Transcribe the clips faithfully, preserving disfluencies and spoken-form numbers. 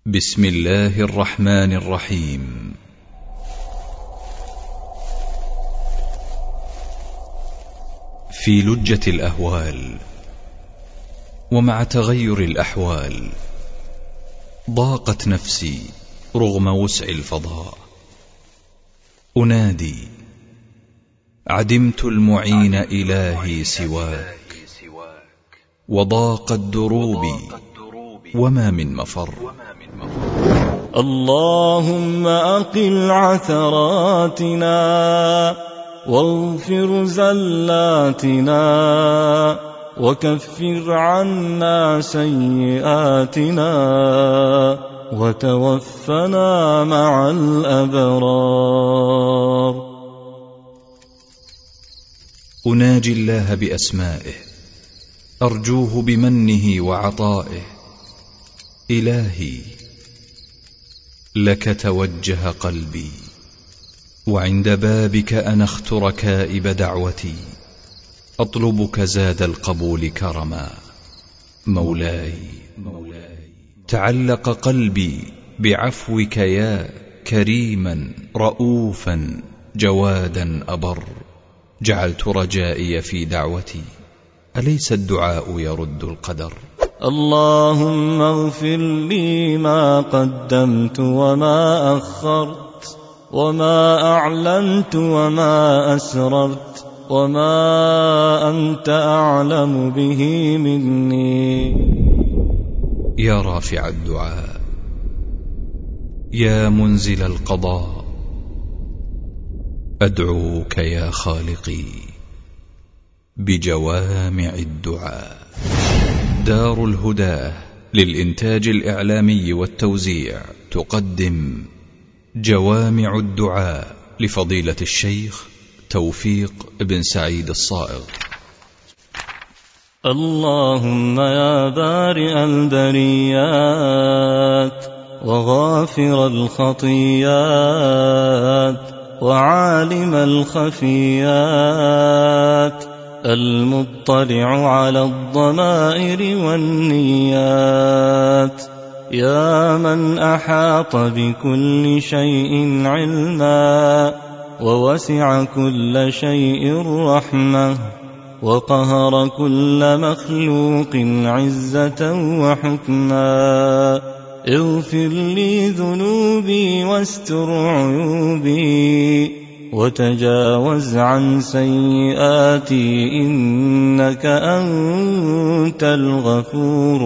بسم الله الرحمن الرحيم. في لجة الأهوال ومع تغير الأحوال ضاقت نفسي رغم وسع الفضاء، أنادي عدمت المعين إلهي سواك، وضاقت دروبي وما من مفر. اللهم أقل عثراتنا واغفر زلاتنا وكفر عنا سيئاتنا وتوفنا مع الأبرار. أناجي الله بأسمائه، أرجوه بمنه وعطائه. إلهي لك توجه قلبي، وعند بابك أنخت ركائب دعوتي، أطلبك زاد القبول كرما. مولاي تعلق قلبي بعفوك يا كريما رؤوفا جوادا أبر. جعلت رجائي في دعوتي، أليس الدعاء يرد القدر؟ اللهم اغفر لي ما قدمت وما أخرت، وما أعلنت وما أسررت، وما أنت أعلم به مني. يا رافع الدعاء، يا منزل القضاء، أدعوك يا خالقي بجوامع الدعاء. دار الهدى للإنتاج الإعلامي والتوزيع تقدم جوامع الدعاء لفضيلة الشيخ توفيق بن سعيد الصائغ. اللهم يا بارئ البريات وغافر الخطيات وعالم الخفيات، المطلع على الضمائر والنيات، يا من أحاط بكل شيء علما ووسع كل شيء رحمة، وقهر كل مخلوق عزة وحكما. اغفر لي ذنوبي واستر عيوبي وتجاوز عن سيئاتي، إنك أنت الغفور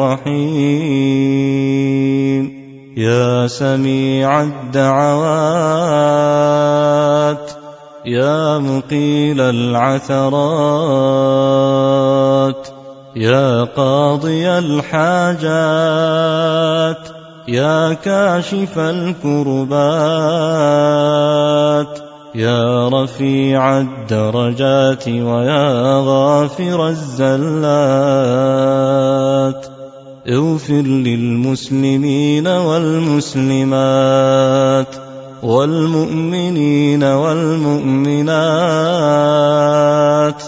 الرحيم. يا سميع الدعوات، يا مقيل العثرات، يا قاضي الحاجات، يا كاشف الكربات، يا رفيع الدرجات، ويا غافر الزلات. اغفر للمسلمين والمسلمات والمؤمنين والمؤمنات،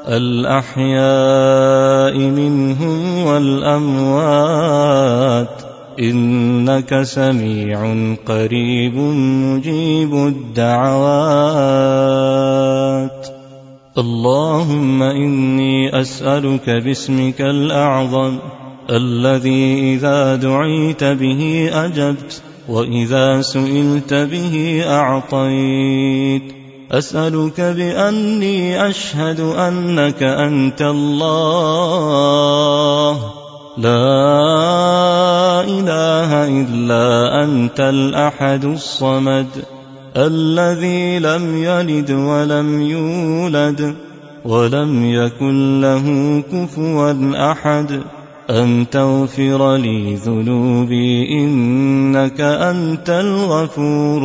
الأحياء منهم والأموات، إنك سميع قريب مجيب الدعوات. اللهم إني أسألك باسمك الأعظم الذي إذا دعيت به أجبت، وإذا سئلت به أعطيت، أسألك بأني أشهد أنك أنت الله، لا إله إلا أنت الأحد الصمد، الذي لم يلد ولم يولد ولم يكن له كفوا أحد، أن تغفر لي ذنوبي، إنك أنت الغفور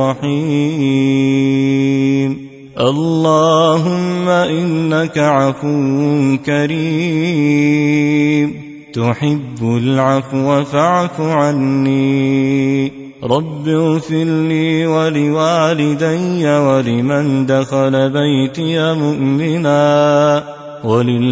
الرحيم. اللهم إنك عفو كريم تحب العفو فاعف عني. رب اغفر لي ولوالدي ولمن دخل بيتي مؤمنا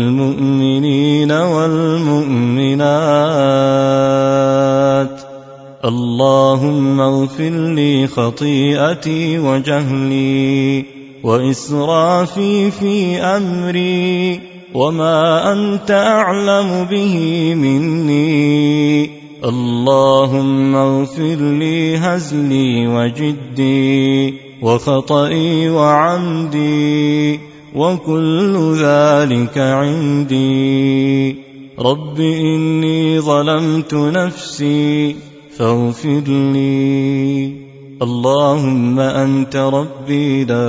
وللمؤمنين والمؤمنات اللهم اغفر لي خطيئتي وجهلي وإسرافي في أمري وما أنت أعلم به مني. اللهم اغفر لي هزلي وجدي وخطئي وعمدي وكل ذلك عندي. رب إني ظلمت نفسي فاغفر لي. اللهم أنت ربي لا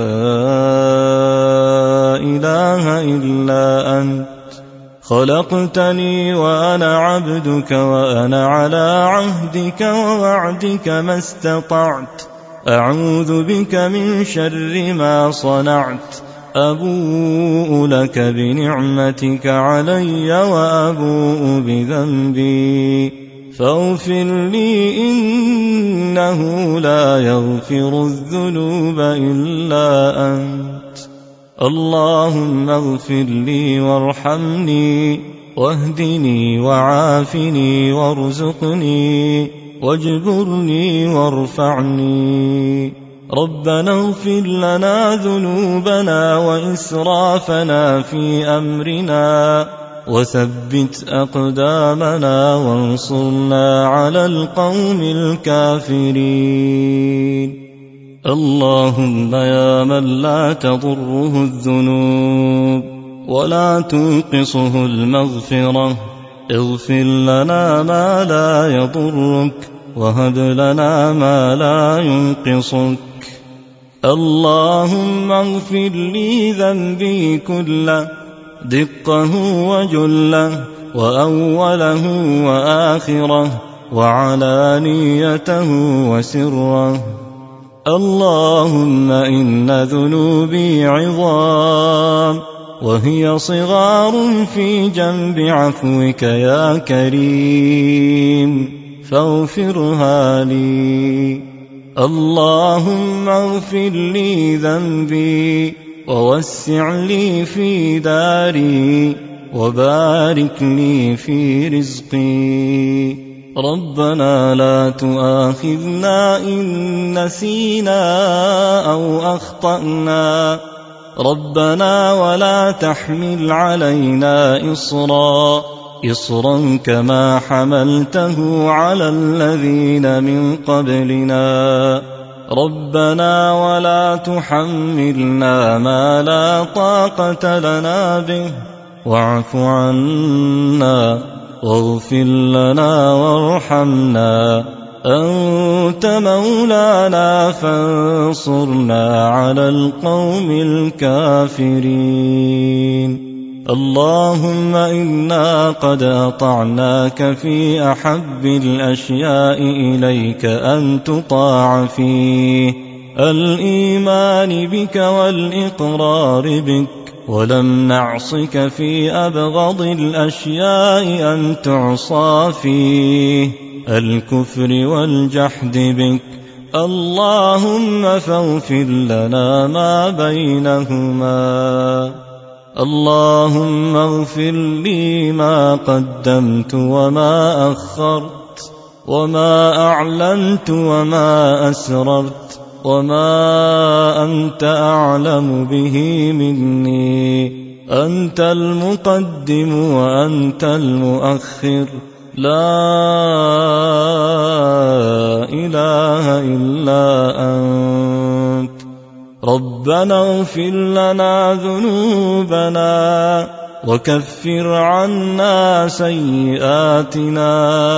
إله إلا أنت، خلقتني وأنا عبدك وأنا على عهدك ووعدك ما استطعت. أعوذ بك من شر ما صنعت. أبوء لك بنعمتك علي وأبوء بذنبي فاغفر لي إنه لا يغفر الذنوب إلا أنت. اللهم اغفر لي وارحمني واهدني وعافني وارزقني واجبرني وارفعني. ربنا اغفر لنا ذنوبنا وإسرافنا في أمرنا وثبت أقدامنا وانصرنا على القوم الكافرين. اللهم يا من لا تضره الذنوب ولا تنقصه المغفرة، اغفر لنا ما لا يضرك وهب لنا ما لا ينقصك. اللهم اغفر لي ذنبي كله، دقه وجله وأوله وآخره وعلانيته وسره. اللهم إن ذنوبي عظام وهي صغار في جنب عفوك يا كريم فاغفرها لي. اللهم اغفر لي ذنبي ووسع لي في داري وبارك لي في رزقي. ربنا لا تؤاخذنا إن نسينا أو أخطأنا. ربنا ولا تحمل علينا إصرا إصرا كما حملته على الذين من قبلنا. ربنا ولا تحملنا ما لا طاقة لنا به واعف عنا واغفر لنا وارحمنا. أنت مولانا فانصرنا على القوم الكافرين. اللهم إنا قد أطعناك في أحب الأشياء إليك أن تطاع فيه، الإيمان بك والإقرار بك، ولم نعصك في أبغض الأشياء أن تعصى فيه، الكفر والجحد بك. اللهم فاغفر لنا ما بينهما. اللهم اغفر لي ما قدمت وما أخرت وما أعلنت وما أسررت وما أنت أعلم به مني. أنت المقدم وأنت المؤخر، لا إله إلا أنت. ربنا اغفر لنا ذنوبنا وكفر عنا سيئاتنا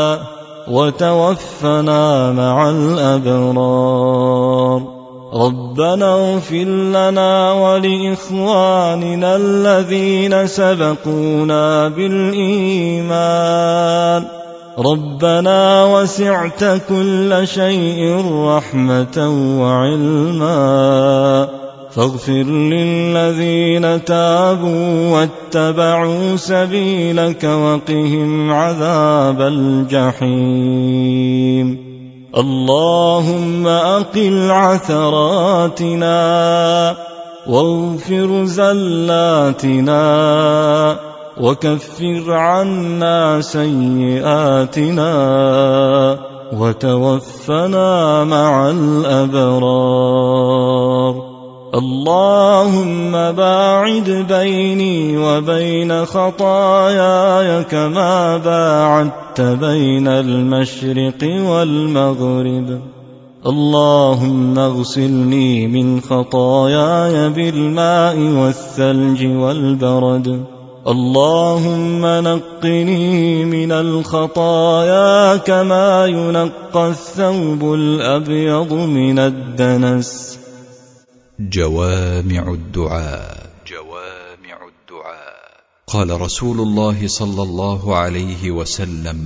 وتوفنا مع الأبرار. ربنا اغفر لنا ولإخواننا الذين سبقونا بالإيمان. ربنا وسعت كل شيء رحمة وعلما، فاغفر للذين تابوا واتبعوا سبيلك وقهم عذاب الجحيم. اللهم أقل عثراتنا واغفر زلاتنا وكفر عنا سيئاتنا. وتوفنا مع الأبرار. اللهم باعد بيني وبين خطاياي كما باعدت بين المشرق والمغرب. اللهم اغسلني من خطاياي بالماء والثلج والبرد. اللهم نقني من الخطايا كما ينقى الثوب الأبيض من الدنس. جوامع الدعاء. جوامع الدعاء. قال رسول الله صلى الله عليه وسلم: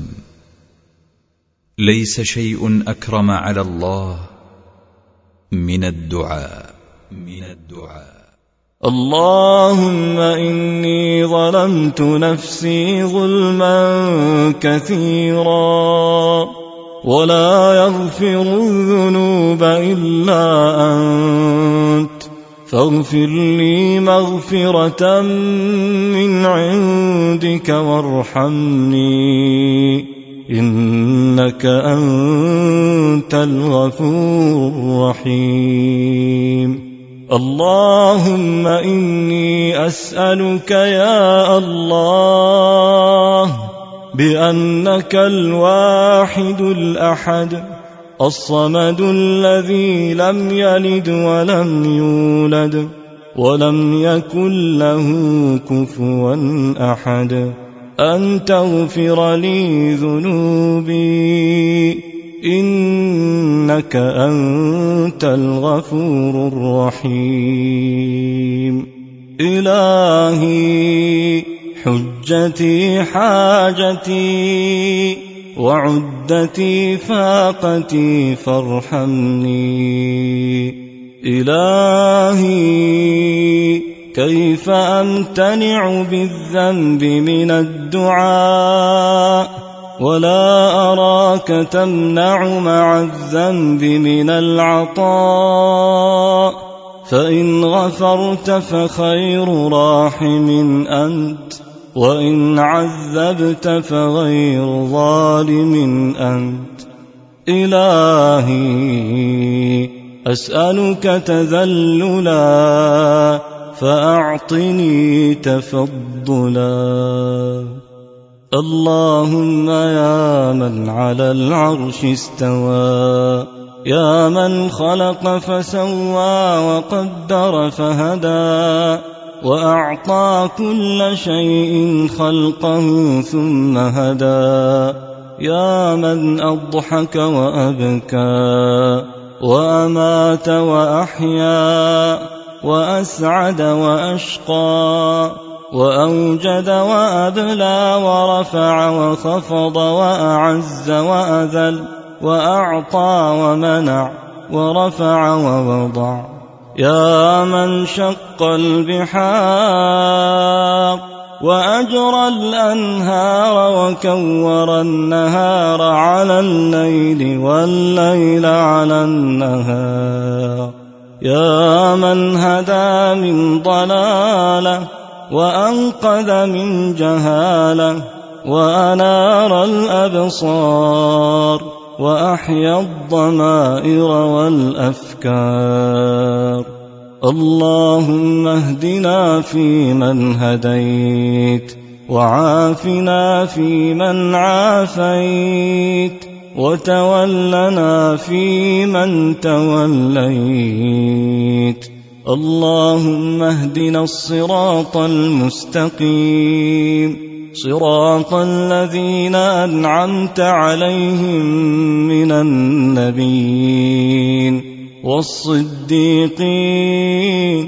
ليس شيء أكرم على الله من الدعاء. من الدعاء. اللهم إني ظلمت نفسي ظلما كثيرا ولا يغفر الذنوب إلا أنت، فاغفر لي مغفرة من عندك وارحمني، إنك أنت الغفور الرحيم. اللهم إني أسألك يا الله بأنك الواحد الأحد الصمد الذي لم يلد ولم يولد ولم يكن له كفوا أحد، أن تغفر لي ذنوبي، إنك أنت الغفور الرحيم. إلهي حجتي حاجتي وعدتي فاقتي فارحمني. إلهي كيف أمتنع بالذنب من الدعاء ولا أراك تمنع مع الذنب من العطاء، فإن غفرت فخير راحم أنت، وإن عذبت فغير ظالم أنت. إلهي أسألك تذللا فأعطني تفضلا. اللهم يا من على العرش استوى، يا من خلق فسوى وقدر فهدى، وأعطى كل شيء خلقه ثم هدى، يا من أضحك وأبكى وأمات وأحيا وأسعد وأشقى وأوجد وأبلى ورفع وخفض وأعز وأذل وأعطى ومنع ورفع ووضع، يا من شق البحار وأجرى الأنهار وكور النهار على الليل والليل على النهار، يا من هدى من ضلاله وأنقذ من جهاله وأنار الأبصار وأحيا الضمائر والأفكار. اللهم اهدنا فيمن هديت، وعافنا فيمن عافيت، وتولنا فيمن توليت. اللهم اهدنا الصراط المستقيم، صراط الذين أنعمت عليهم من النبيين والصديقين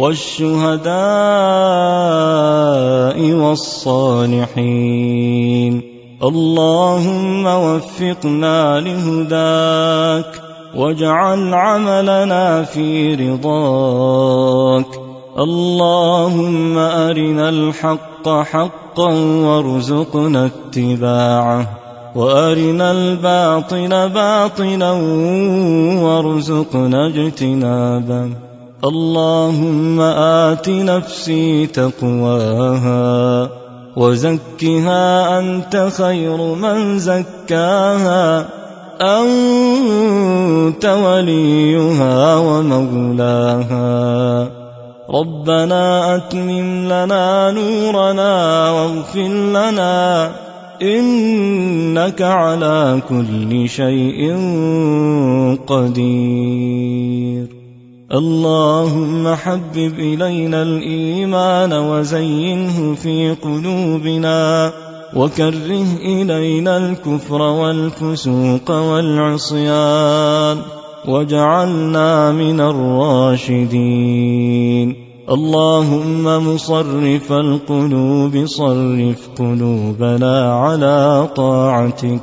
والشهداء والصالحين. اللهم وفقنا لهداك، واجعل عملنا في رضاك. اللهم أرنا الحق حقا وارزقنا اتباعه، وأرنا الباطل باطلا وارزقنا اجتنابه. اللهم آت نفسي تقواها وزكها أنت خير من زكاها، أنت وليها ومولاها. ربنا أتمم لنا نورنا واغفر لنا إنك على كل شيء قدير. اللهم حبب إلينا الإيمان وزينه في قلوبنا وكره إلينا الكفر والفسوق والعصيان واجعلنا من الراشدين. اللهم مصرف القلوب صرف قلوبنا على طاعتك.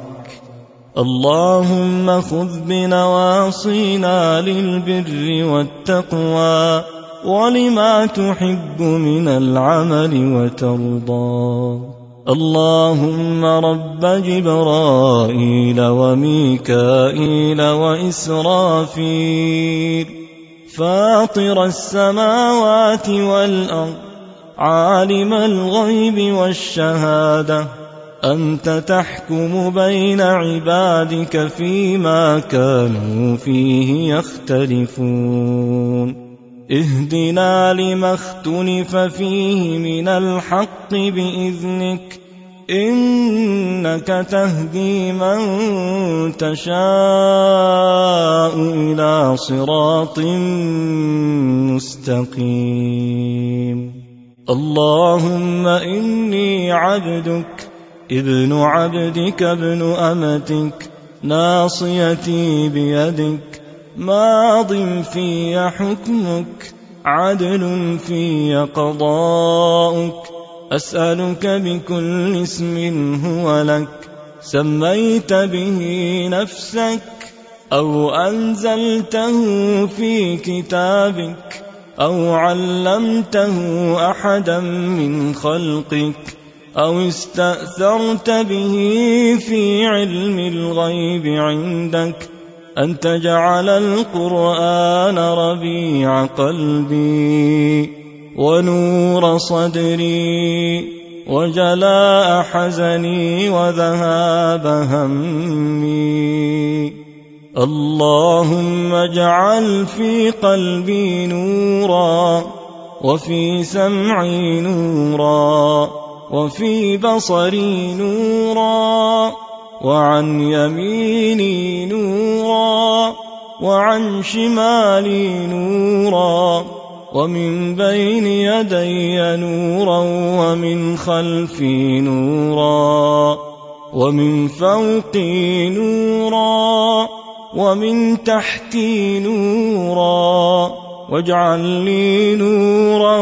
اللهم خذ بنواصينا للبر والتقوى ولما تحب من العمل وترضى. اللهم رب جبرائيل وميكائيل وإسرافيل فاطر السماوات والأرض عالم الغيب والشهادة أنت تحكم بين عبادك فيما كانوا فيه يختلفون. اهدنا لما اختلف فيه من الحق بإذنك إنك تهدي من تشاء إلى صراط مستقيم. اللهم إني عبدك ابن عبدك ابن أمتك ناصيتي بيدك ماض في حكمك عدل في قضاؤك. أسألك بكل اسم هو لك سميت به نفسك أو أنزلته في كتابك أو علمته أحدا من خلقك أو استأثرت به في علم الغيب عندك أن تجعل القرآن ربيع قلبي ونور صدري وجلاء حزني وذهاب همي. اللهم اجعل في قلبي نورا وفي سمعي نورا وفي بصري نورا وعن يميني نورا وعن شمالي نورا ومن بين يدي نورا ومن خلفي نورا ومن فوقي نورا ومن تحتي نورا واجعل لي نورا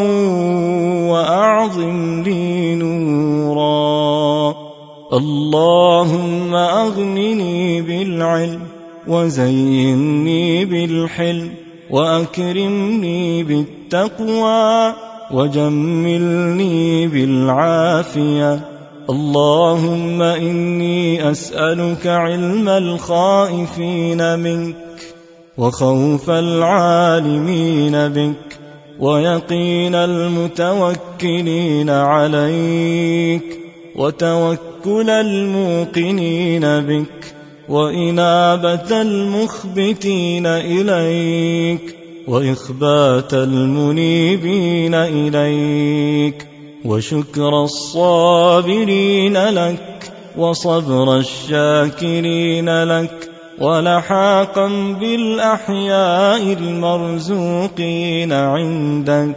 وأعظم لي نورا. اللهم أغنني بالعلم وزينني بالحلم وأكرمني بالتقوى وجملني بالعافية. اللهم إني أسألك علم الخائفين منك وخوف العالمين بك ويقين المتوكلين عليك وتوكل الموقنين بك وإنابة المخبتين إليك وإخبات المنيبين إليك وشكر الصابرين لك وصبر الشاكرين لك ولحاقا بالأحياء المرزوقين عندك.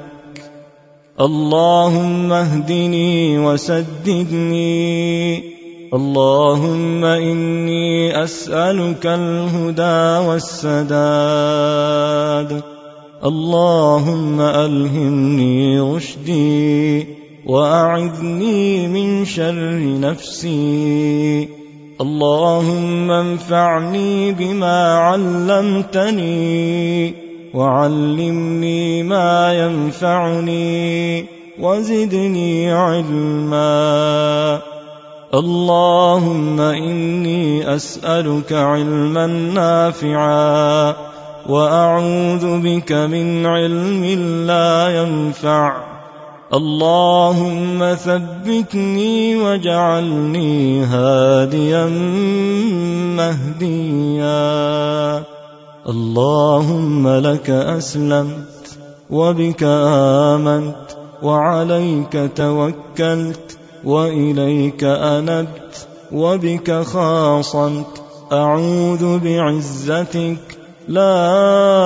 اللهم اهدني وسددني. اللهم إني أسألك الهدى والسداد. اللهم ألهمني رشدي وأعذني من شر نفسي. اللهم انفعني بما علمتني وعلمني ما ينفعني وزدني علما. اللهم إني أسألك علما نافعا وأعوذ بك من علم لا ينفع. اللهم ثبتني واجعلني هاديا مهديا. اللهم لك أسلمت وبك آمنت وعليك توكلت وإليك أنبت وبك خاصمت. أعوذ بعزتك لا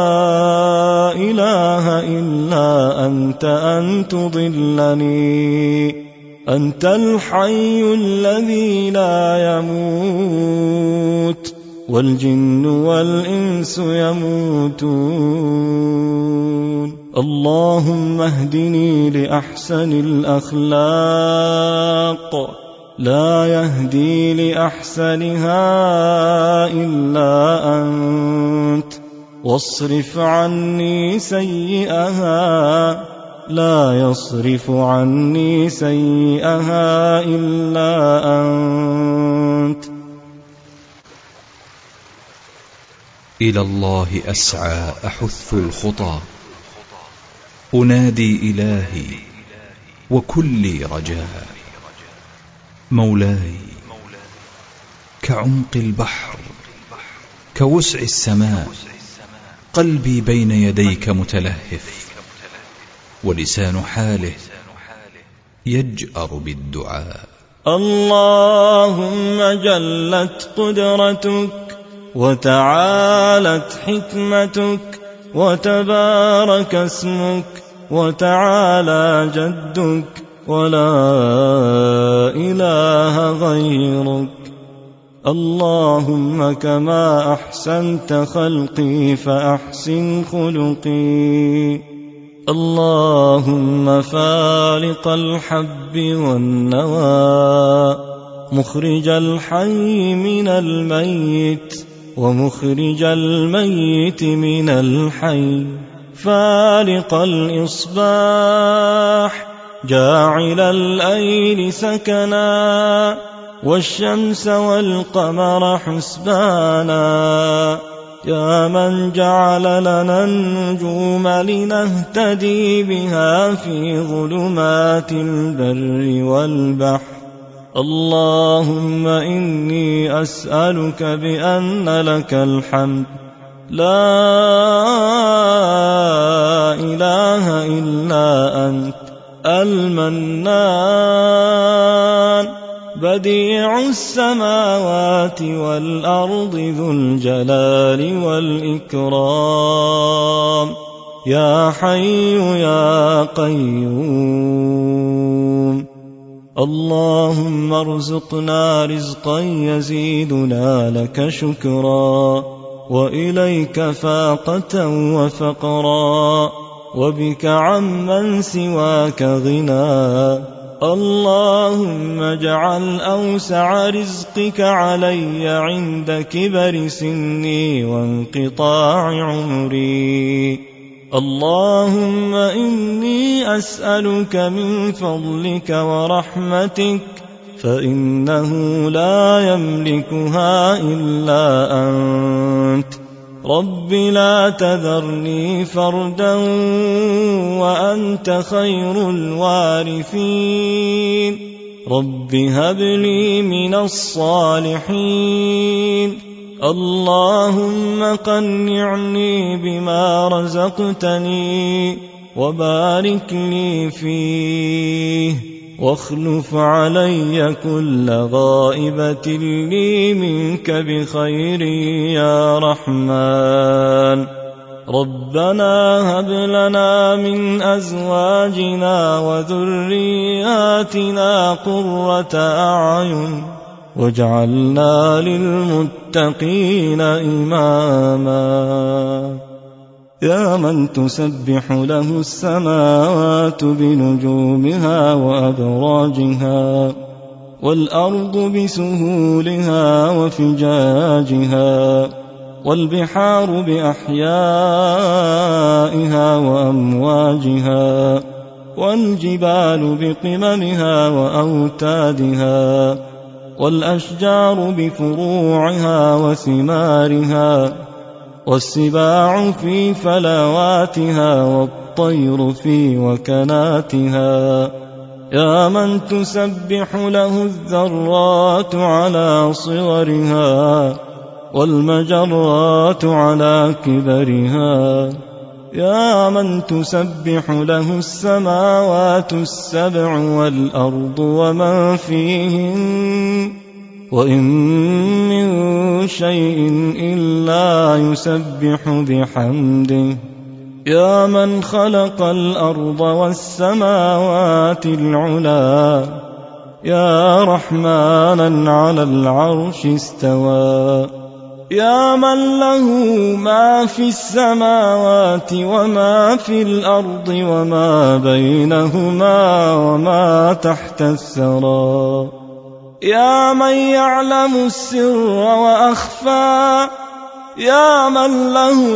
إله إلا أنت أن تضلني. أنت الحي الذي لا يموت والجن والإنس يموتون. اللهم اهدني لأحسن الأخلاق لا يهدي لأحسنها إلا أنت، واصرف عني سيئها لا يصرف عني سيئها إلا أنت. إلى الله أسعى أحث الخطى، أنادي إلهي وكلي رجاء. مولاي كعمق البحر كوسع السماء، قلبي بين يديك متلهف، ولسان حاله يجأر بالدعاء. اللهم جلت قدرتك وتعالت حكمتك وتبارك اسمك وتعالى جدك ولا إله غيرك. اللهم كما أحسنت خلقي فأحسن خلقي. اللهم فالق الحب والنوى، مخرج الحي من الميت ومخرج الميت من الحي، فالق الإصباح جاعل الليل سكنا والشمس والقمر حسبانا. يا من جعل لنا النجوم لنهتدي بها في ظلمات البر والبحر. اللهم إني أسألك بأن لك الحمد لا إله إلا أنت المنان، بديع السماوات والأرض ذو الجلال والإكرام. يا حي يا قيوم. اللهم ارزقنا رزقا يزيدنا لك شكرا، وإليك فاقة وفقرا، وبك عمن سواك غنى. اللهم اجعل أوسع رزقك علي عند كبر سني وانقطاع عمري. اللهم إني أسألك من فضلك ورحمتك، فإنه لا يملكها إلا أنت. رب لا تذرني فردا وأنت خير الوارثين. رب هب لي من الصالحين. اللهم قنعني بما رزقتني وبارك لي فيه، واخلف علي كل غائبة لي منك بخير يا رحمن. ربنا هب لنا من أزواجنا وذرياتنا قرة أعين واجعلنا للمتقين إماما. يا من تسبح له السماوات بنجومها وأبراجها، والأرض بسهولها وفجاجها، والبحار بأحيائها وأمواجها، والجبال بقممها وأوتادها، والأشجار بفروعها وثمارها، والسباع في فلواتها، والطير في وكناتها، يا من تسبح له الذرات على صغرها والمجرات على كبرها، يا من تسبح له السماوات السبع والأرض ومن فيهن، وإن من شيء إلا يسبح بحمده، يا من خلق الأرض والسماوات العلا، يا رحمنا على العرش استوى، يا من له ما في السماوات وما في الأرض وما بينهما وما تحت الثرى، يا من يعلم السر وأخفى، يا من له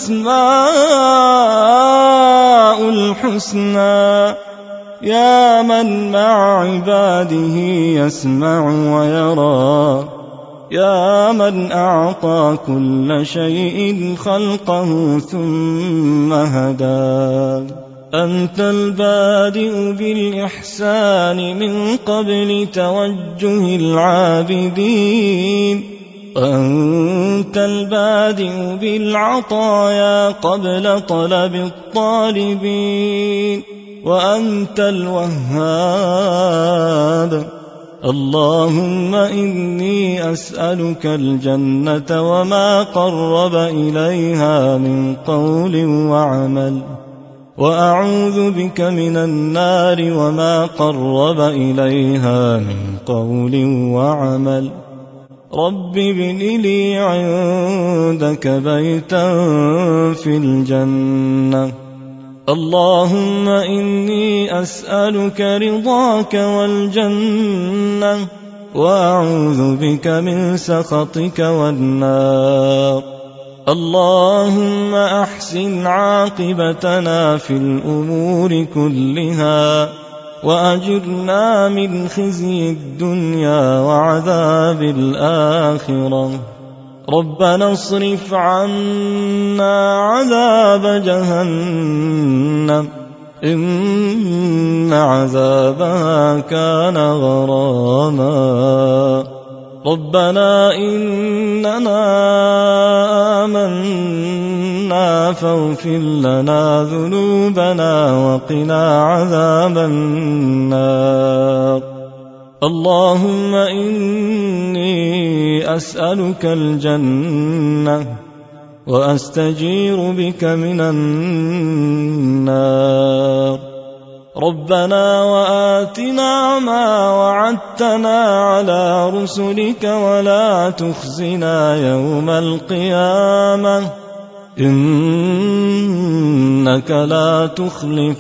الأسماء الحسنى، يا من مع عباده يسمع ويرى، يا من أعطى كل شيء خلقه ثم هدى، أنت البادئ بالإحسان من قبل توجه العابدين، وأنت البادئ بالعطايا قبل طلب الطالبين، وأنت الوهاب. اللهم إني أسألك الجنة وما قرب إليها من قول وعمل، وأعوذ بك من النار وما قرب إليها من قول وعمل. رب ابن لي عندك بيتا في الجنة. اللهم إني أسألك رضاك والجنة، وأعوذ بك من سخطك والنار. اللهم أحسن عاقبتنا في الأمور كلها، وأجرنا من خزي الدنيا وعذاب الآخرة. ربنا اصرف عنا عذاب جهنم، إن عذابها كان غراما. ربنا إننا آمنا فاغفر لنا ذنوبنا وقنا عذاب النار. اللهم إني أسألك الجنة وأستجير بك من النار. ربنا وآتنا ما وعدتنا على رسلك ولا تخزنا يوم القيامة، إنك لا تخلف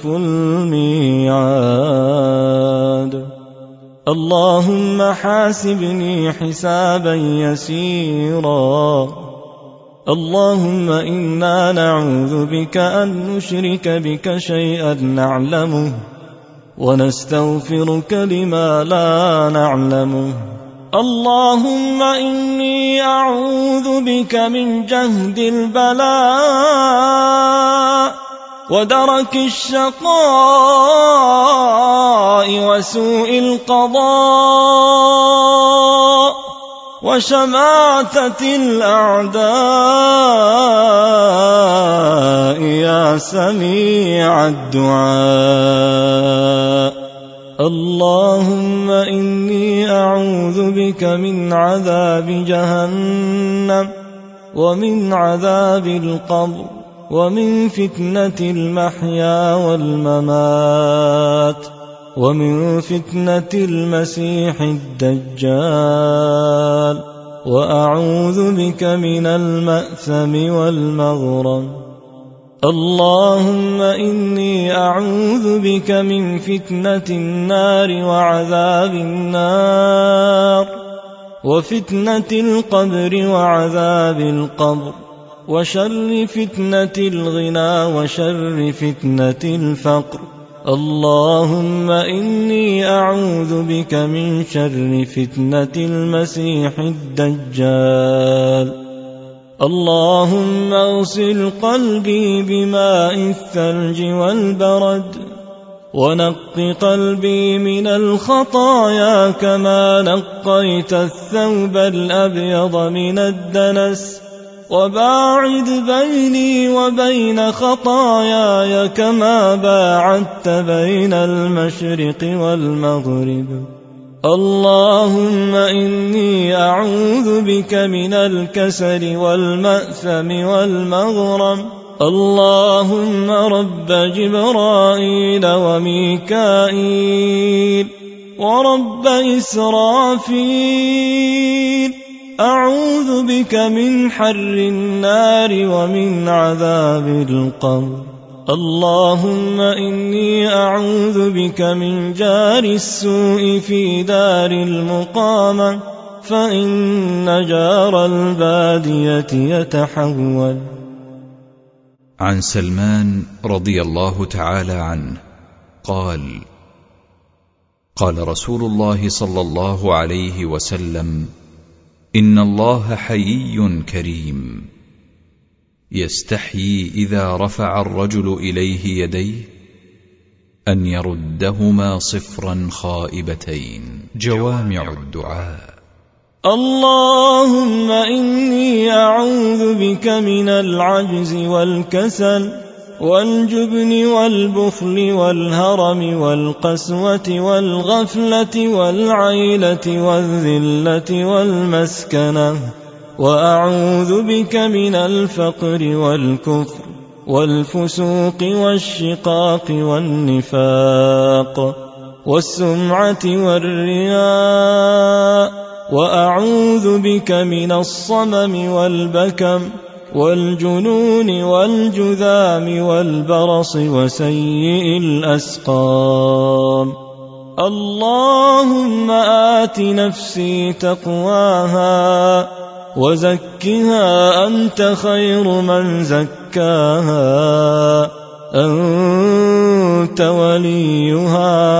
الميعاد. اللهم حاسبني حسابا يسيرا. اللهم إنا نعوذ بك أن نشرك بك شيئا نعلمه، ونستغفرك لما لا نعلمه. اللهم إني أعوذ بك من جهد البلاء ودرك الشقاء وسوء القضاء وشماتة الأعداء يا سميع الدعاء. اللهم إني أعوذ بك من عذاب جهنم ومن عذاب القبر ومن فتنة المحيا والممات ومن فتنة المسيح الدجال، وأعوذ بك من المأثم والمغرم. اللهم إني أعوذ بك من فتنة النار وعذاب النار وفتنة القبر وعذاب القبر وشر فتنة الغنى وشر فتنة الفقر. اللهم إني أعوذ بك من شر فتنة المسيح الدجال. اللهم اغسل قلبي بماء الثلج والبرد، ونق قلبي من الخطايا كما نقيت الثوب الأبيض من الدنس، وباعد بيني وبين خطاياي كما باعدت بين المشرق والمغرب. اللهم إني أعوذ بك من الكسل والمأثم والمغرم. اللهم رب جبرائيل وميكائيل ورب إسرافيل، أعوذ بك من حر النار ومن عذاب القبر. اللهم إني أعوذ بك من جار السوء في دار المقامة، فإن جار البادية يتحول. عن سلمان رضي الله تعالى عنه قال: قال رسول الله صلى الله عليه وسلم: إن الله حيي كريم، يستحيي إذا رفع الرجل إليه يديه أن يردهما صفرا خائبتين. جوامع الدعاء. اللهم إني أعوذ بك من العجز والكسل والجبن والبخل والهرم والقسوة والغفلة والعيلة والذلة والمسكنة، وأعوذ بك من الفقر والكفر والفسوق والشقاق والنفاق والسمعة والرياء، وأعوذ بك من الصمم والبكم والجنون والجذام والبرص وسيء الأسقام. اللهم آت نفسي تقواها وزكها أنت خير من زكاها، أنت وليها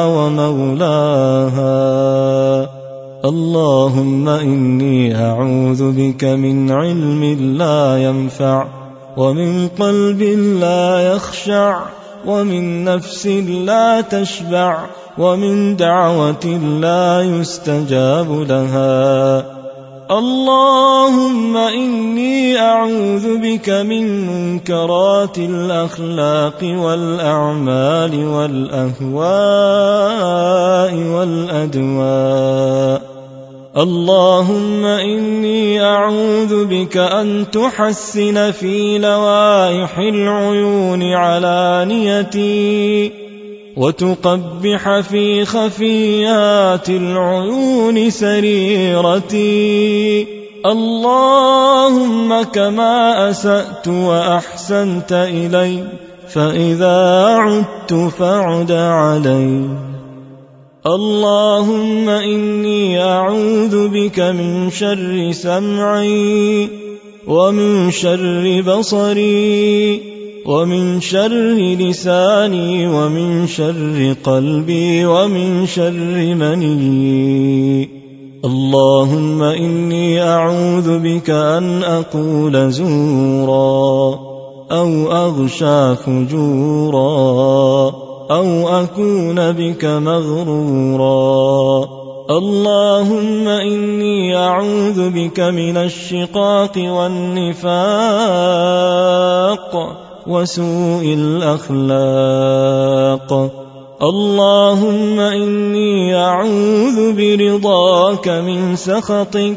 ومولاها. اللهم إني أعوذ بك من علم لا ينفع، ومن قلب لا يخشع، ومن نفس لا تشبع، ومن دعوة لا يستجاب لها. اللهم إني أعوذ بك من منكرات الأخلاق والأعمال والأهواء والأدواء. اللهم إني أعوذ بك أن تحسن في لوائح العيون علانيتي، وتقبح في خفيات العيون سريرتي. اللهم كما أسأت وأحسنت إلي، فإذا عدت فاعد علي. اللهم إني أعوذ بك من شر سمعي ومن شر بصري ومن شر لساني ومن شر قلبي ومن شر مني. اللهم إني أعوذ بك أن أقول زورا أو أغشى فجورا أو أكون بك مغرورا. اللهم إني أعوذ بك من الشقاق والنفاق وسوء الأخلاق. اللهم إني أعوذ برضاك من سخطك،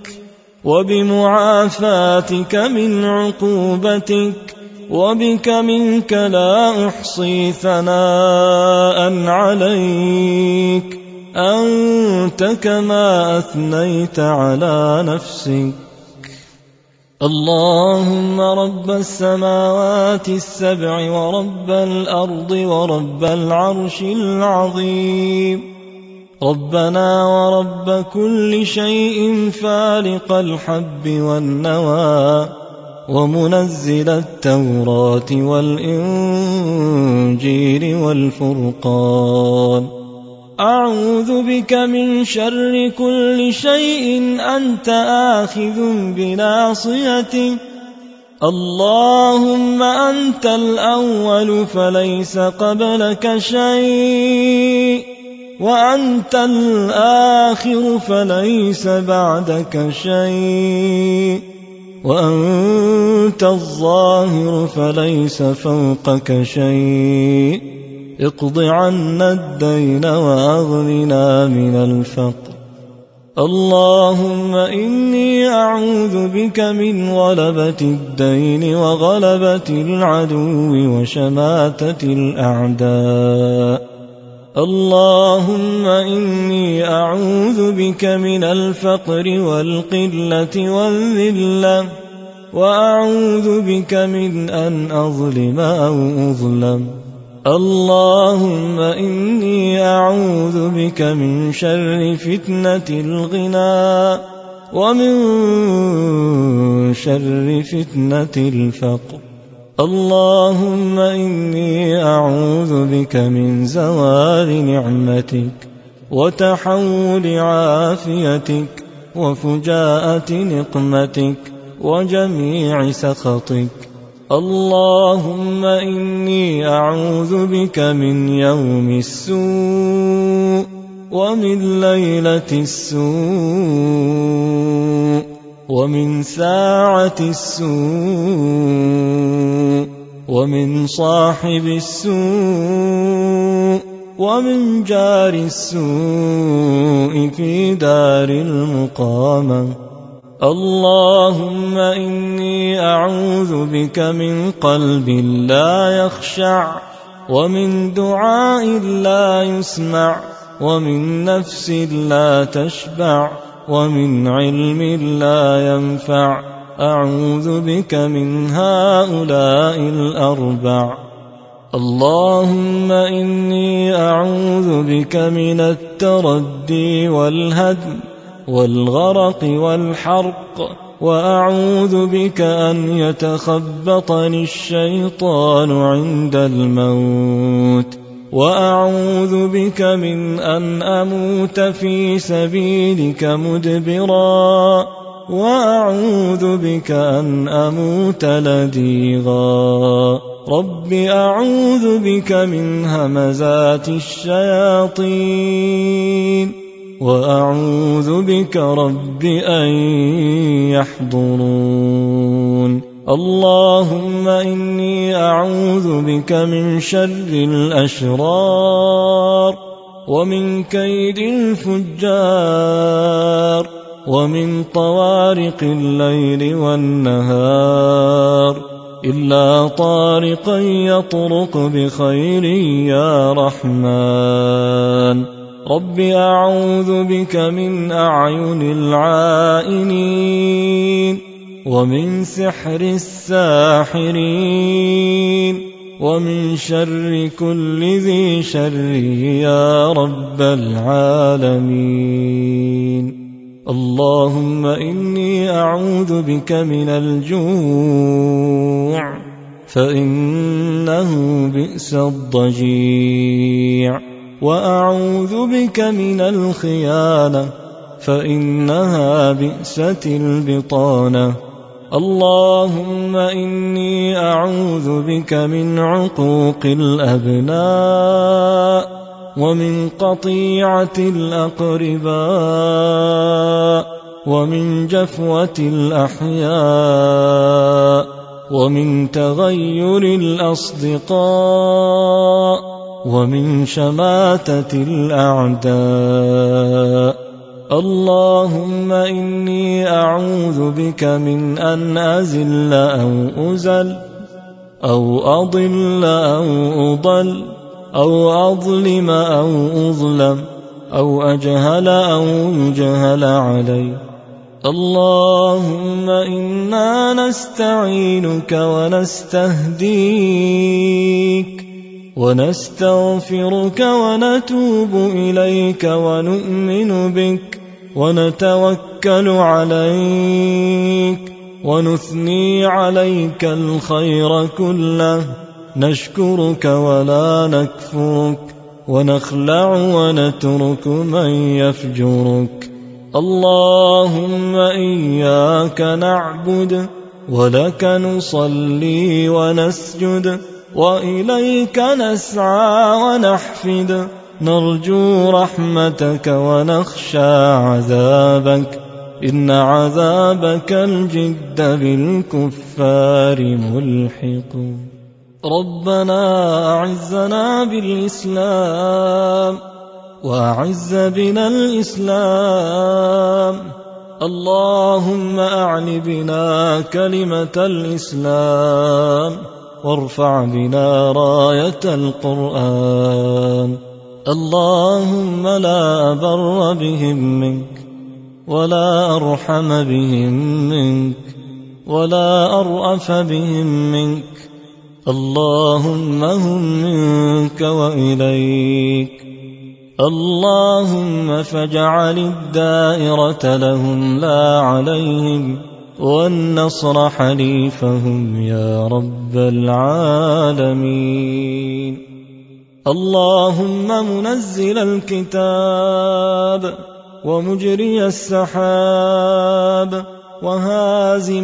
وبمعافاتك من عقوبتك، وبك منك لا أحصي ثناء عليك، أنت كما أثنيت على نفسك. اللهم رب السماوات السبع ورب الأرض ورب العرش العظيم، ربنا ورب كل شيء فالق الحب والنوى، ومنزل التوراة والإنجيل والفرقان. أعوذ بك من شر كل شيء أنت آخذ بناصيته، اللهم أنت الأول فليس قبلك شيء، وأنت الآخر فليس بعدك شيء، وأنت الظاهر فليس فوقك شيء. اقض عنا الدين وأغننا من الفقر. اللهم إني أعوذ بك من غلبة الدين وغلبة العدو وشماتة الأعداء. اللهم إني أعوذ بك من الفقر والقلة والذلة، وأعوذ بك من أن أظلم أو أظلم. اللهم إني أعوذ بك من شر فتنة الغنى، ومن شر فتنة الفقر. اللهم إني أعوذ بك من زوال نعمتك وتحول عافيتك وفجاءة نقمتك وجميع سخطك. اللهم إني أعوذ بك من يوم السوء ومن ليلة السوء ومن ساعة السوء ومن صاحب السوء ومن جار السوء في دار المقامة. اللهم إني أعوذ بك من قلب لا يخشع، ومن دعاء لا يسمع، ومن نفس لا تشبع، ومن علم لا ينفع. أعوذ بك من هؤلاء الأربع. اللهم إني أعوذ بك من التردي والهدم والغرق والحرق، وأعوذ بك أن يتخبطني الشيطان عند الموت، وأعوذ بك من أن أموت في سبيلك مدبرا، وأعوذ بك أن أموت لديغا. رب أعوذ بك من همزات الشياطين، وأعوذ بك رب أن يحضرون. اللهم إني أعوذ بك من شر الأشرار، ومن كيد الفجار، ومن طوارق الليل والنهار، إلا طارقا يطرق بخير يا رحمن. رب أعوذ بك من أعين العائنين، ومن سحر الساحرين، ومن شر كل ذي شر يا رب العالمين. اللهم إني أعوذ بك من الجوع، فإنه بئس الضجيع، وأعوذ بك من الخيانة، فإنها بئست البطانة. اللهم إني أعوذ بك من عقوق الأبناء، ومن قطيعة الأقرباء، ومن جفوة الأحياء، ومن تغير الأصدقاء، ومن شماتة الأعداء. اللهم إني أعوذ بك من أن أزل أو أزل، أو أضل أو أضل، أو أظلم أو أظلم، أو أجهل أو يجهل علي. اللهم إنا نستعينك ونستهديك ونستغفرك ونتوب إليك ونؤمن بك ونتوكل عليك ونثني عليك الخير كله، نشكرك ولا نكفرك، ونخلع ونترك من يفجرك. اللهم إياك نعبد ولك نصلي ونسجد وإليك نسعى ونحفد نرجو رحمتك ونخشى عذابك إن عذابك الجد بالكفار ملحق ربنا أعزنا بالإسلام وأعز بنا الإسلام اللهم أعل بنا كلمة الإسلام وارفع بنا راية القرآن اللهم لا أبر بهم منك ولا أرحم بهم منك ولا أرأف بهم منك اللهم هم منك وإليك اللهم فاجعل الدائرة لهم لا عليهم والنصر حليفهم يا رب العالمين اللهم منزل الكتاب ومجري السحاب وهازم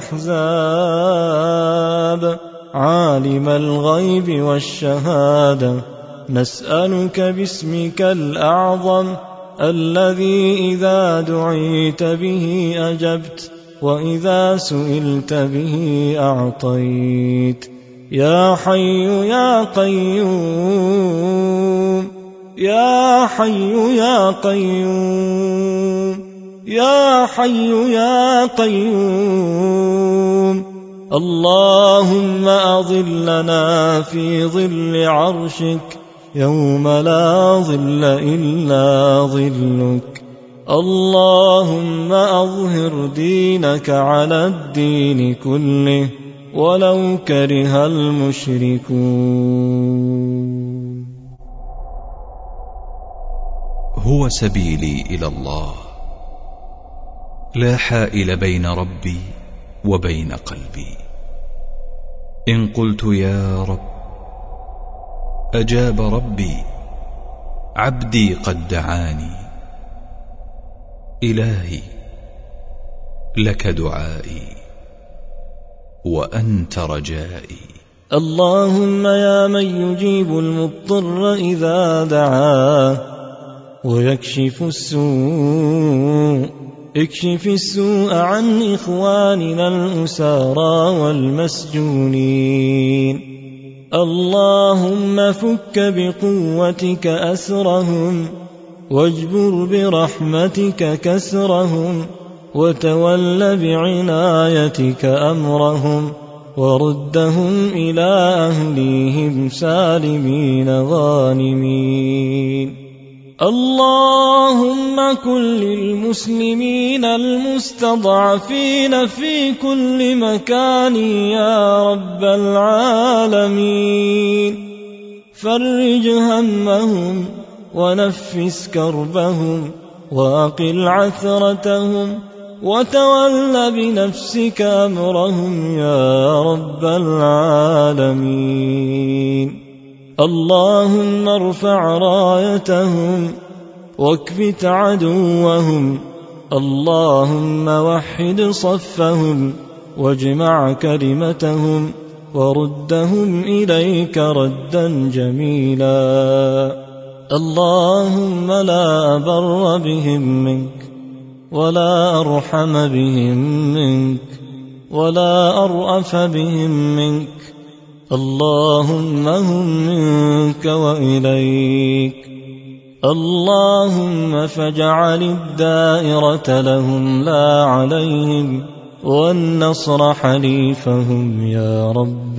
الأحزاب عالم الغيب والشهادة نسألك باسمك الأعظم الذي إذا دعيت به أجبت وإذا سئلت به أعطيت يا حي يا قيوم يا حي يا قيوم يا حي يا قيوم اللهم أظلنا في ظل عرشك يوم لا ظل إلا ظلك اللهم أظهر دينك على الدين كله ولو كره المشركون. هو سبيلي إلى الله، لا حائل بين ربي وبين قلبي. إن قلت يا رب أجاب ربي، عبدي قد دعاني. إلهي لك دعائي وأنت رجائي. اللهم يا من يجيب المضطر إذا دعاه ويكشف السوء، اكشف السوء عن إخواننا الأسارى والمسجونين. اللهم فك بقوتك أسرهم واجبر برحمتك كسرهم وتول بعنايتك أمرهم وردهم إلى أهليهم سالمين غانمين. اللهم كن للمسلمين المستضعفين في كل مكان يا رب العالمين، فرج همهم ونفس كربهم وأقل عثرتهم وتول بنفسك أمرهم يا رب العالمين. اللهم ارفع رايتهم واكبت عدوهم، اللهم وحد صفهم واجمع كلمتهم وردهم إليك ردا جميلا. اللهم لا أبر بهم منك ولا أرحم بهم منك ولا أرأف بهم منك، اللهم هم منك وإليك. اللهم فاجعل الدائرة لهم لا عليهم والنصر حليفهم يا رب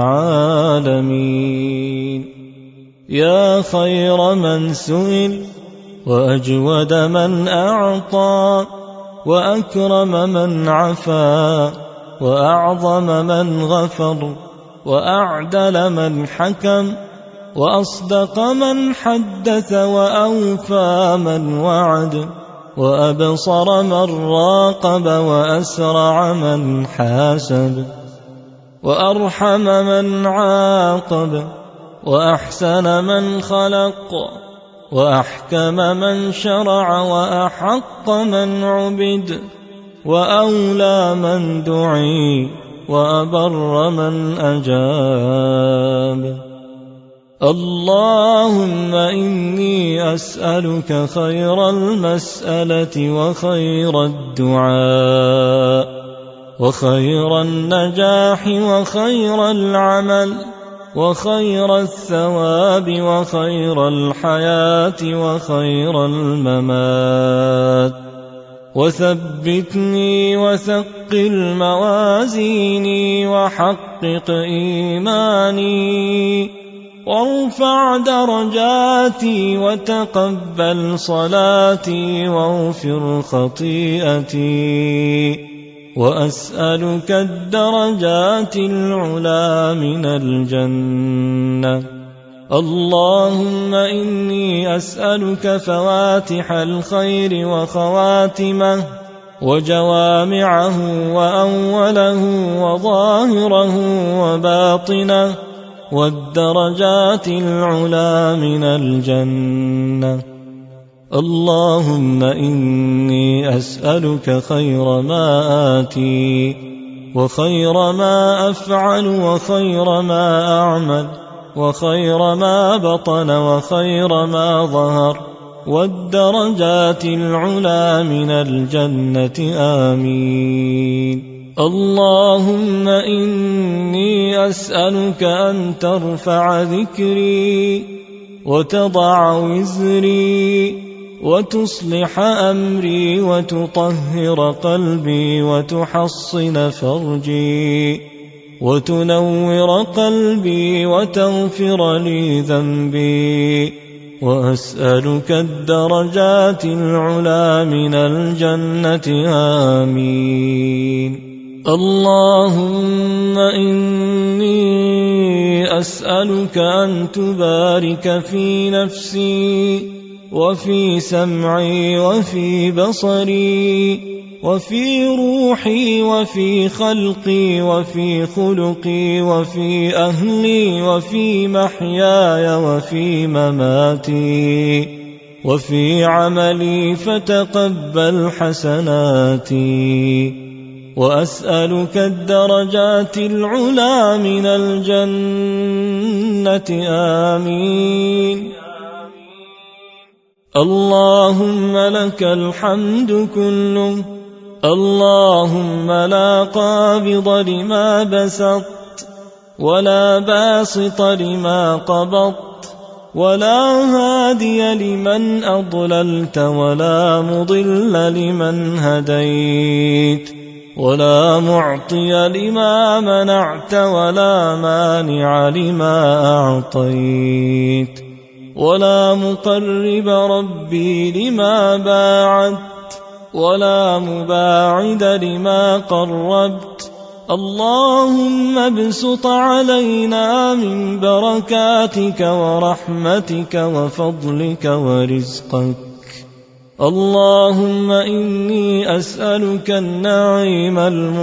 العالمين. يا خير من سئل وأجود من أعطى وأكرم من عفا وأعظم من غفر وأعدل من حكم وأصدق من حدث وأوفى من وعد وأبصر من راقب وأسرع من حاسب وأرحم من عاقب وأحسن من خلق وأحكم من شرع وأحق من عبد وأولى من دعي وأبر من أجاب. اللهم إني أسألك خير المسألة وخير الدعاء وخير النجاح وخير العمل وخير الثواب وخير الحياة وخير الممات، وثبتني وثقل موازيني وحقق إيماني، وارفع درجاتي وتقبل صلاتي واغفر خطيئتي، وأسألك الدرجات العلى من الجنة. اللهم إني أسألك فواتح الخير وخواتمه وجوامعه وأوله وظاهره وباطنه والدرجات العلى من الجنة. اللهم إني أسألك خير ما آتي وخير ما أفعل وخير ما أعمل وخير ما بطن وخير ما ظهر والدرجات العلى من الجنة. آمين. اللهم إني أسألك أن ترفع ذكري وتضع وزري وتصلح أمري وتطهر قلبي وتحصن فرجي وتنور قلبي وتغفر لي ذنبي، وأسألك الدرجات العلى من الجنة. آمين. اللهم إني أسألك أن تبارك في نفسي وفي سمعي وفي بصري وفي روحي وفي خلقي وفي خلقي وفي أهلي وفي محياي وفي مماتي وفي عملي، فتقبل حسناتي، وأسألك الدرجات العلى من الجنة. آمين. اللهم لك الحمد كله، اللهم لا قابض لما بسطت ولا باسط لما قبضت ولا هادي لمن أضللت ولا مضل لمن هديت ولا معطي لما منعت ولا مانع لما أعطيت ولا مقرب ربي لما باعدت ولا مباعد لما قربت. اللهم ابسط علينا من بركاتك ورحمتك وفضلك ورزقك. اللهم إني أسألك النعيم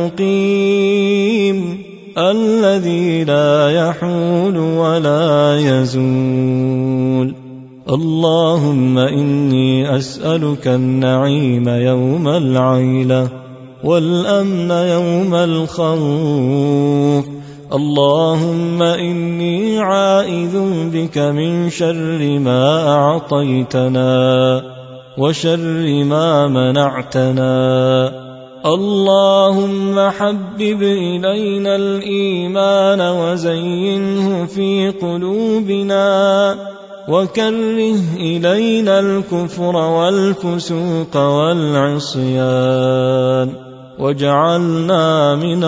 المقيم الذي لا يحول ولا يزول. اللهم إني أسألك النعيم يوم العيلة والأمن يوم الخوف. اللهم إني عائذ بك من شر ما أعطيتنا وشر ما منعتنا. اللهم حبب إلينا الإيمان وزينه في قلوبنا وكره إلينا الكفر والفسوق والعصيان واجعلنا من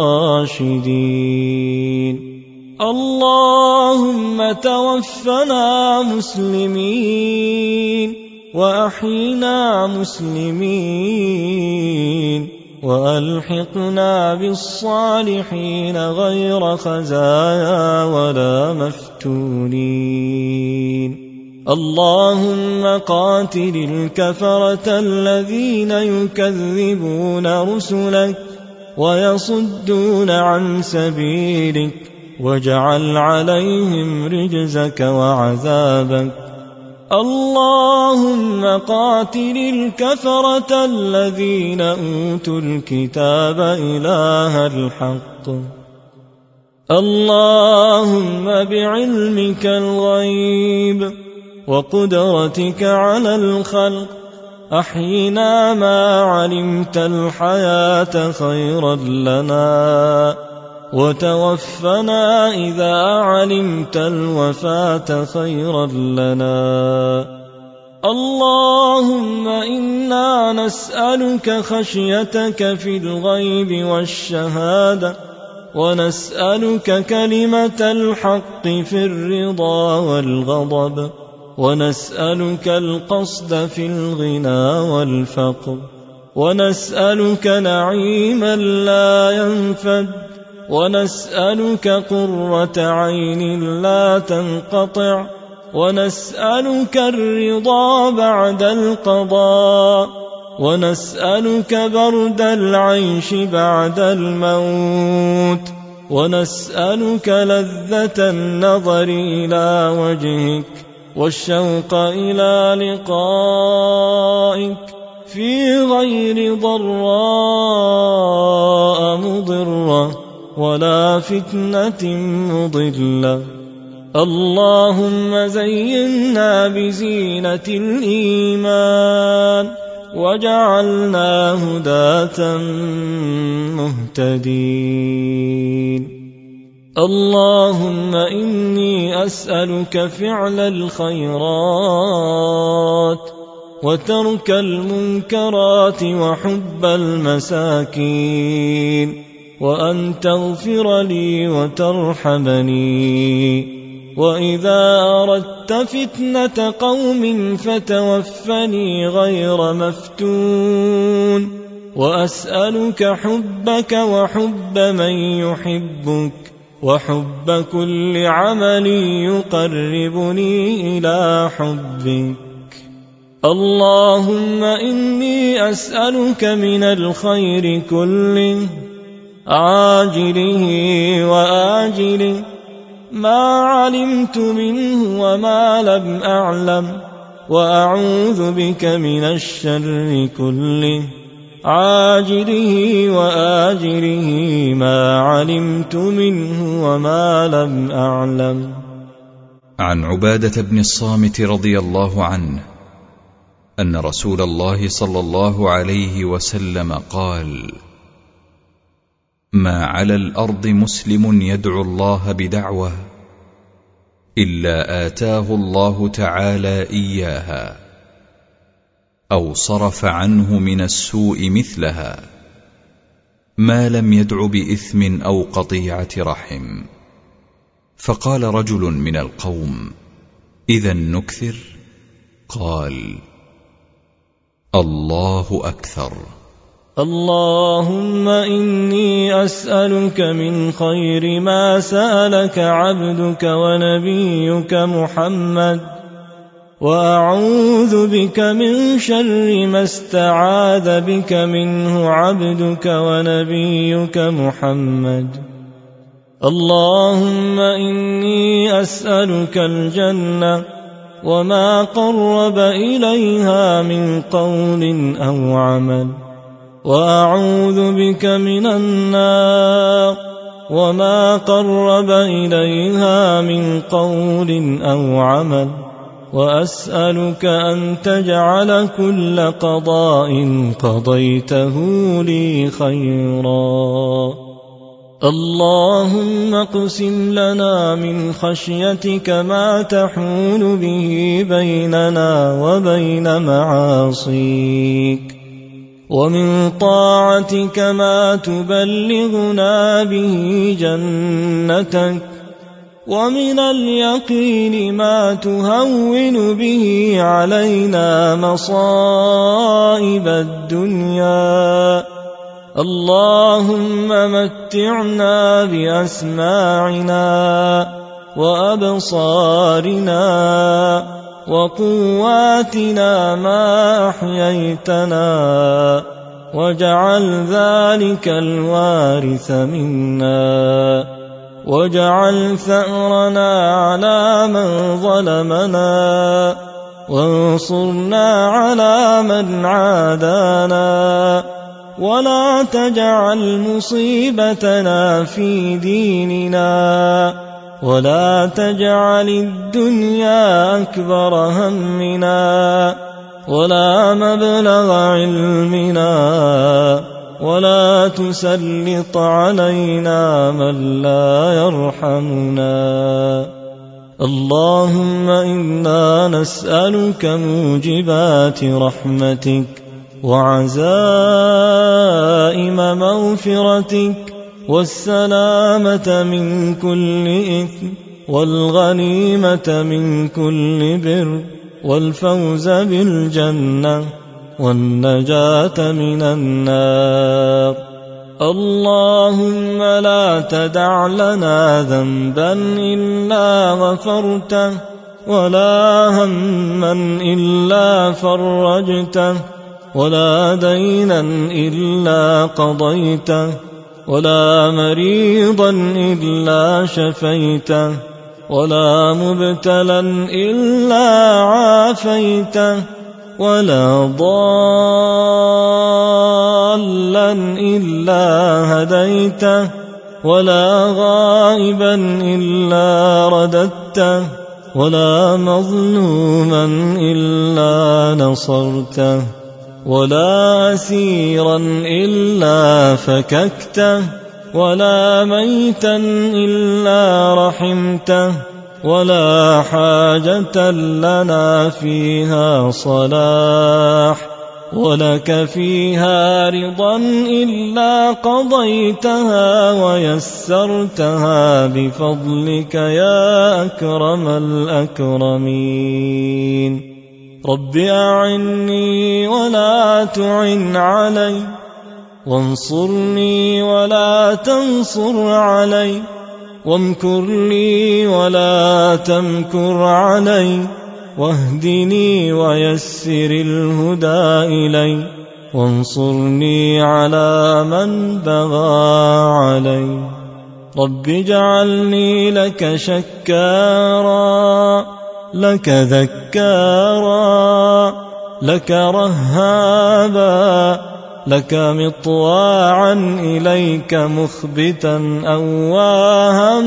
الراشدين. اللهم توفنا مسلمين وأحينا مسلمين وألحقنا بالصالحين غير خزايا ولا مفتونين. اللهم قاتل الكفرة الذين يكذبون رسلك ويصدون عن سبيلك، واجعل عليهم رجزك وعذابك. اللهم قاتل الكفرة الذين أوتوا الكتاب إله الحق. اللهم بعلمك الغيب وقدرتك على الخلق أحينا ما علمت الحياة خيرا لنا، وتوفنا إذا علمت الوفاة خيرا لنا. اللهم إنا نسألك خشيتك في الغيب والشهادة، ونسألك كلمة الحق في الرضا والغضب، ونسألك القصد في الغنى والفقر، ونسألك نعيما لا ينفد، ونسألك قرة عين لا تنقطع، ونسألك الرضا بعد القضاء، ونسألك برد العيش بعد الموت، ونسألك لذة النظر إلى وجهك والشوق إلى لقائك في غير ضراء مضرة ولا فتنة مضلة. اللهم زينا بزينة الإيمان وجعلنا هداة مهتدين. اللهم إني أسألك فعل الخيرات وترك المنكرات وحب المساكين، وأن تغفر لي وترحمني، وإذا أردت فتنة قوم فتوفني غير مفتون. وأسألك حبك وحب من يحبك وحب كل عمل يقربني إلى حبك. اللهم إني أسألك من الخير كله عاجله وآجله ما علمت منه وما لم أعلم، وأعوذ بك من الشر كله عاجله وآجله ما علمت منه وما لم أعلم. عن عبادة بن الصامت رضي الله عنه أن رسول الله صلى الله عليه وسلم قال: ما على الأرض مسلم يدعو الله بدعوة إلا آتاه الله تعالى إياها أو صرف عنه من السوء مثلها، ما لم يدع بإثم أو قطيعة رحم. فقال رجل من القوم: إذا نكثر؟ قال: الله أكثر. اللهم إني أسألك من خير ما سألك عبدك ونبيك محمد، وأعوذ بك من شر ما استعاذ بك منه عبدك ونبيك محمد. اللهم إني أسألك الجنة وما قرب إليها من قول أو عمل، وأعوذ بك من النار وما قرب إليها من قول أو عمل، وأسألك أن تجعل كل قضاء قضيته لي خيرا. اللهم اقسم لنا من خشيتك ما تحول به بيننا وبين معاصيك، ومن طاعتك ما تبلغنا به جنتك، ومن اليقين ما تهون به علينا مصائب الدنيا. اللهم متعنا بأسماعنا وأبصارنا وقواتنا ما أحييتنا، واجعل ذلك الوارث منا، واجعل ثأرنا على من ظلمنا، وانصرنا على من عادانا، ولا تجعل مصيبتنا في ديننا، ولا تجعل الدنيا أكبر همنا ولا مبلغ علمنا، ولا تسلط علينا من لا يرحمنا. اللهم إنا نسألك موجبات رحمتك وعزائم مغفرتك والسلامة من كل إثم والغنيمة من كل بر والفوز بالجنة والنجاة من النار. اللهم لا تدع لنا ذنبا إلا غفرته، ولا هما إلا فرجته، ولا دينا إلا قضيته، ولا مريضا إلا شفيته، ولا مبتلا إلا عافيته، ولا ضالا إلا هديته، ولا غائبا إلا رددته، ولا مظلوما إلا نصرته، ولا أسيرا إلا فككته، ولا ميتا إلا رحمته، ولا حاجة لنا فيها صلاح ولك فيها رضا إلا قضيتها ويسرتها بفضلك يا أكرم الأكرمين. رب أعني ولا تعن علي، وانصرني ولا تنصر علي، وامكر لي ولا تمكر علي، واهدني ويسر الهدى إلي، وانصرني على من بغى علي. رب اجعلني لك شكارا، لك ذكارا، لك رهابا، لك مطواعا إليك مخبتا أواها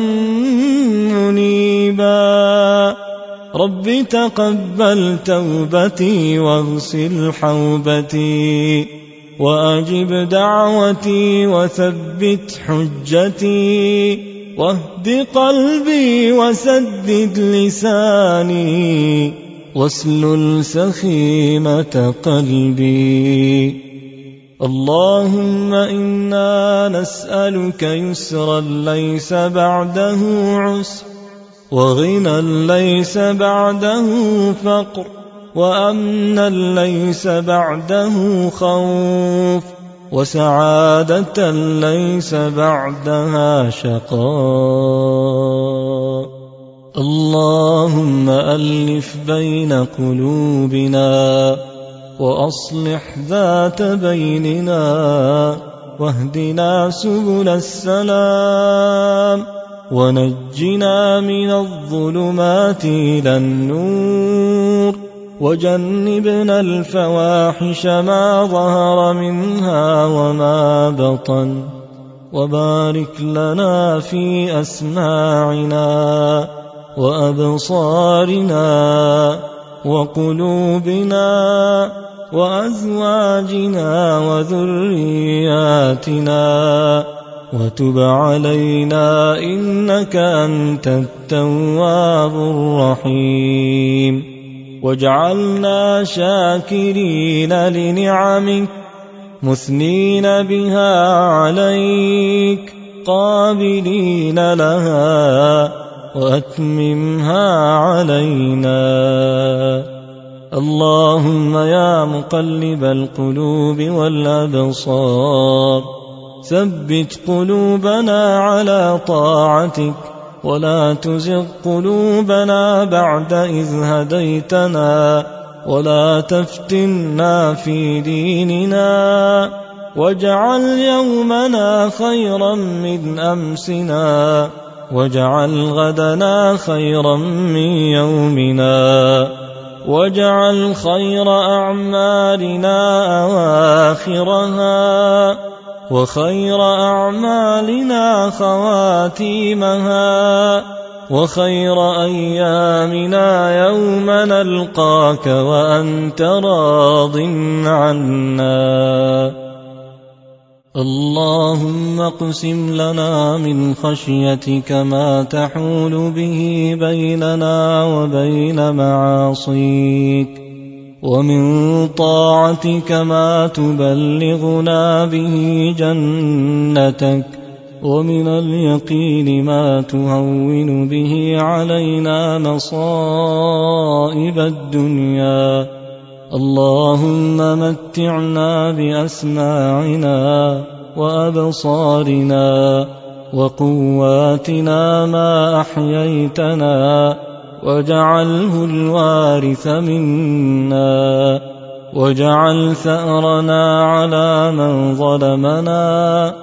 منيبا. رب تقبل توبتي واغسل حوبتي، وأجب دعوتي وثبت حجتي، واهد قلبي وسدد لساني، واسلل سخيمة قلبي. اللهم إنا نسألك يسرا ليس بعده عسر، وغنى ليس بعده فقر، وأمنا ليس بعده خوف، وسعادة ليس بعدها شقاء. اللهم ألف بين قلوبنا، وأصلح ذات بيننا، واهدنا سبل السلام، ونجنا من الظلمات إلى النور، وجنبنا الفواحش ما ظهر منها وما بطن، وبارك لنا في أسماعنا وأبصارنا وقلوبنا وأزواجنا وذرياتنا، وتب علينا إنك أنت التواب الرحيم، واجعلنا شاكرين لنعمك مثنين بها عليك قابلين لها، وأتممها علينا. اللهم يا مقلب القلوب والأبصار، ثبت قلوبنا على طاعتك، ولا تزغ قلوبنا بعد إذ هديتنا، ولا تفتنا في ديننا، واجعل يومنا خيرا من أمسنا، واجعل غدنا خيرا من يومنا، واجعل خير أعمالنا أواخرها وخير أعمالنا خواتيمها وخير أيامنا يوم نلقاك وأنت راض عنا. اللهم اقسم لنا من خشيتك ما تحول به بيننا وبين معاصيك، ومن طاعتك ما تبلغنا به جنتك، ومن اليقين ما تهون به علينا مصائب الدنيا. اللهم متعنا بأسماعنا وأبصارنا وقواتنا ما أحييتنا، واجعله الوارث منا، واجعل ثأرنا على من ظلمنا،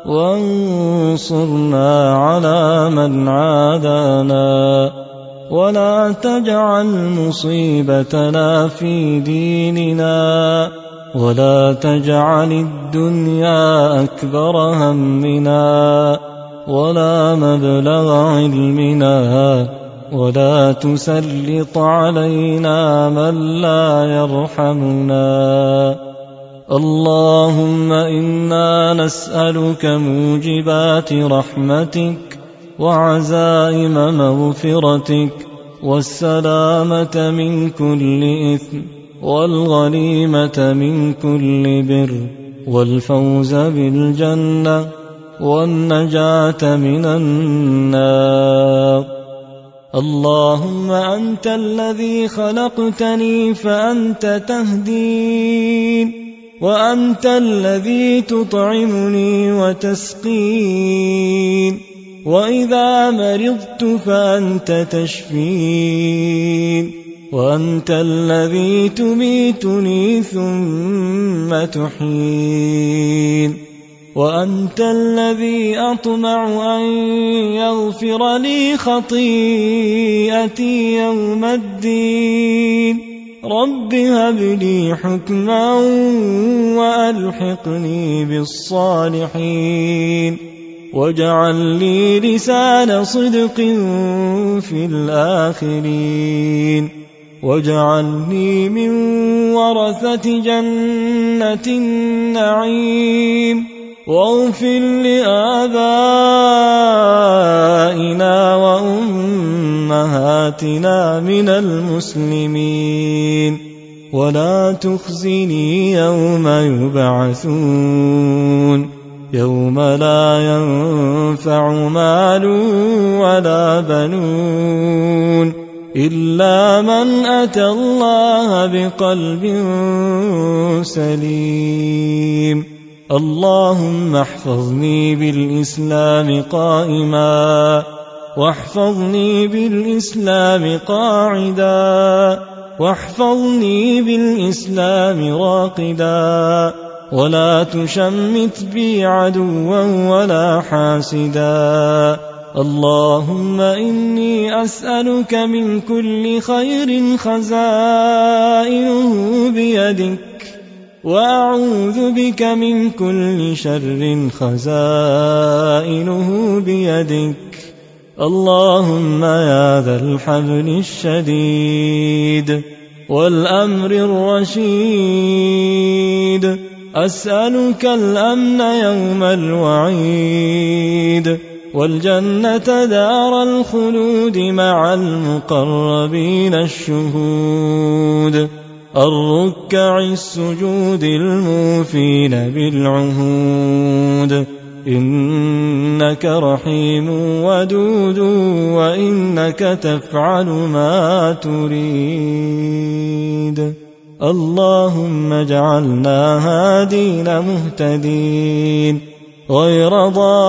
وانصرنا على من عادانا، ولا تجعل مصيبتنا في ديننا، ولا تجعل الدنيا أكبر همنا ولا مبلغ علمنا، ولا تسلط علينا من لا يرحمنا. اللهم إنا نسألك موجبات رحمتك وعزائم مغفرتك والسلامة من كل إثم والغنيمة من كل بر والفوز بالجنة والنجاة من النار. اللهم أنت الذي خلقتني فأنت تهدين، وأنت الذي تطعمني وتسقين، وإذا مرضت فأنت تشفين، وأنت الذي تميتني ثم تحيين، وأنت الذي أطمع أن يغفر لي خطيئتي يوم الدين. رب هب لي حكما وألحقني بالصالحين، واجعل لي لسان صدق في الآخرين، واجعلني من ورثة جنة النعيم، واغفر لآبائنا وأمهاتنا من المسلمين، ولا تخزني يوم يبعثون، يوم لا ينفع مال ولا بنون إلا من أتى الله بقلب سليم. اللهم احفظني بالإسلام قائما، واحفظني بالإسلام قاعدا، واحفظني بالإسلام راقدا، ولا تشمت بي عدوا ولا حاسدا. اللهم إني أسألك من كل خير خزائنه بيدك، وأعوذ بك من كل شر خزائنه بيدك. اللهم يا ذا الحبل الشديد والأمر الرشيد، أسألك الأمن يوم الوعيد، والجنة دار الخلود مع المقربين الشهود، الركع السجود الموفين بالعهود. إنك رحيم ودود، وإنك تفعل ما تريد. اللهم اجعلنا هادين مهتدين، غير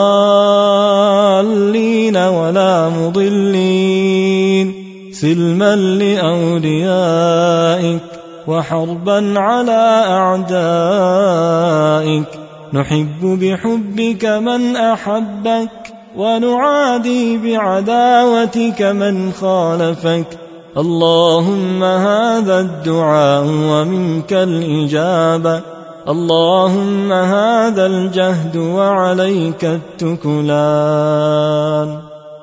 ضالين ولا مضلين، سلما لأوليائك وحربا على أعدائك. نحب بحبك من أحبك، ونعادي بعداوتك من خالفك، اللهم هذا الدعاء ومنك الإجابة، اللهم هذا الجهد وعليك التكلان.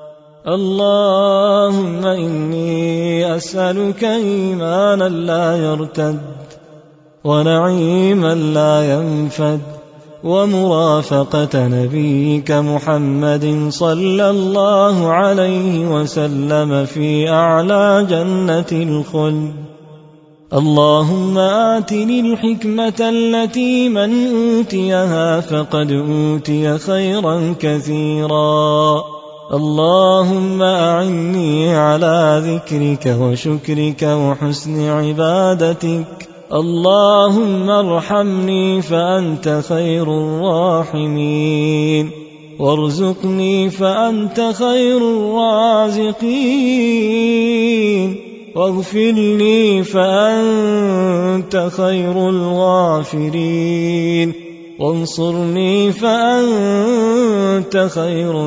اللهم إني أسألك إيمانا لا يرتد، ونعيما لا ينفد، ومرافقة نبيك محمد صلى الله عليه وسلم في أعلى جنة الخلد. اللهم آتني الحكمة التي من أوتيها فقد أوتي خيرا كثيرا. اللهم أعني على ذكرك وشكرك وحسن عبادتك. اللهم ارحمني فأنت خير الراحمين، وارزقني فأنت خير الرازقين، واغفر لي فأنت خير الغافرين، وانصرني فأنت خير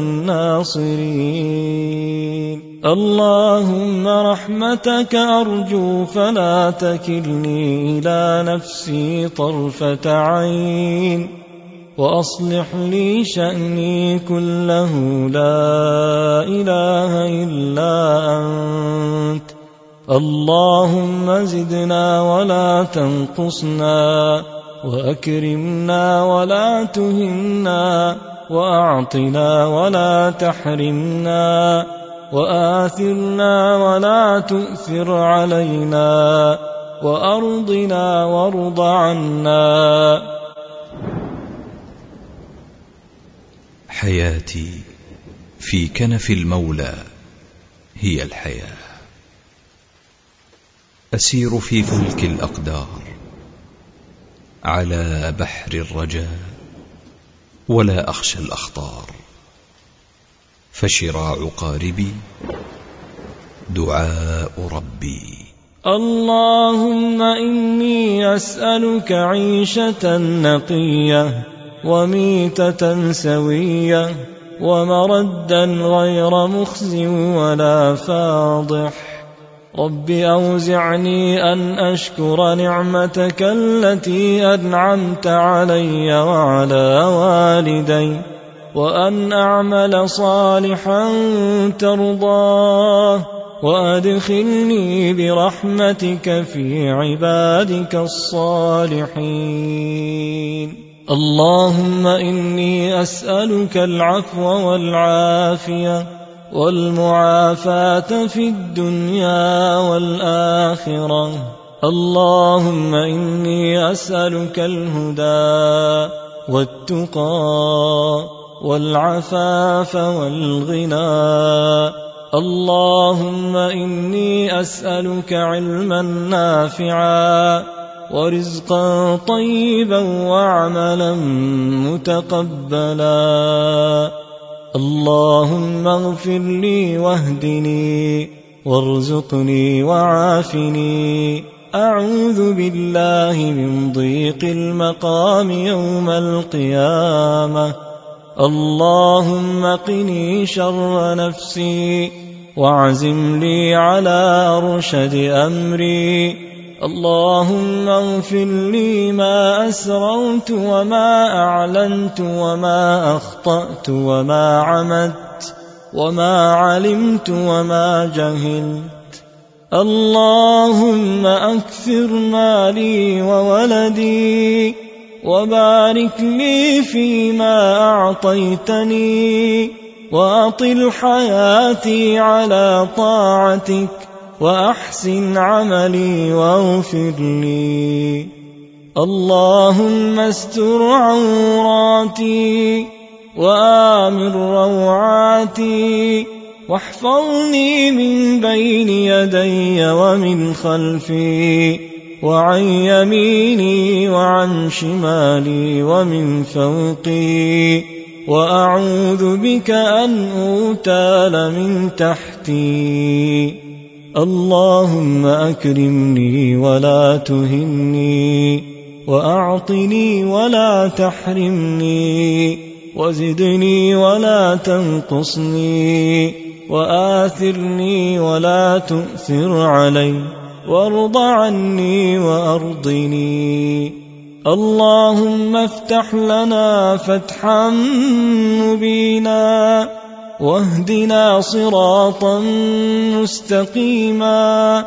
الناصرين. اللهم رحمتك أرجو فلا تكلني إلى نفسي طرفة عين، وأصلح لي شأني كله لا إله إلا أنت. اللهم زدنا ولا تنقصنا، وأكرمنا ولا تهنا، وأعطنا ولا تحرمنا، وآثرنا ولا تؤثر علينا، وأرضنا وارض عنا. حياتي في كنف المولى هي الحياة، أسير في فلك الأقدار على بحر الرجاء، ولا أخشى الأخطار، فشراع قاربي دعاء ربي. اللهم إني أسألك عيشة نقية، وميتة سوية، ومردا غير مخز ولا فاضح. رب أوزعني أن أشكر نعمتك التي أنعمت علي وعلى والدي، وأن أعمل صالحا ترضاه، وأدخلني برحمتك في عبادك الصالحين. اللهم إني أسألك العفو والعافية والمعافاة في الدنيا والآخرة. اللهم إني أسألك الهدى والتقى والعفاف والغنى. اللهم إني أسألك علما نافعا، ورزقا طيبا، وعملا متقبلا. اللهم اغفر لي واهدني، وارزقني وعافني. أعوذ بالله من ضيق المقام يوم القيامة. اللهم قني شر نفسي، واعزم لي على أرشد أمري. اللهم اغفر لي ما أسررت وما أعلنت وما أخطأت وما عمدت وما علمت وما جهلت. اللهم أكثر مالي وولدي، وبارك لي فيما أعطيتني، وأطل حياتي على طاعتك، وأحسن عملي واغفر لي. اللهم استر عوراتي، وآمن روعاتي، واحفظني من بين يدي ومن خلفي، وعن يميني وعن شمالي ومن فوقي، وأعوذ بك أن أغتال من تحتي. اللهم أكرمني ولا تهني، وأعطني ولا تحرمني، وزدني ولا تنقصني، وآثرني ولا تؤثر علي وارض عني وأرضني. اللهم افتح لنا فتحا مبينا واهدنا صراطا مستقيما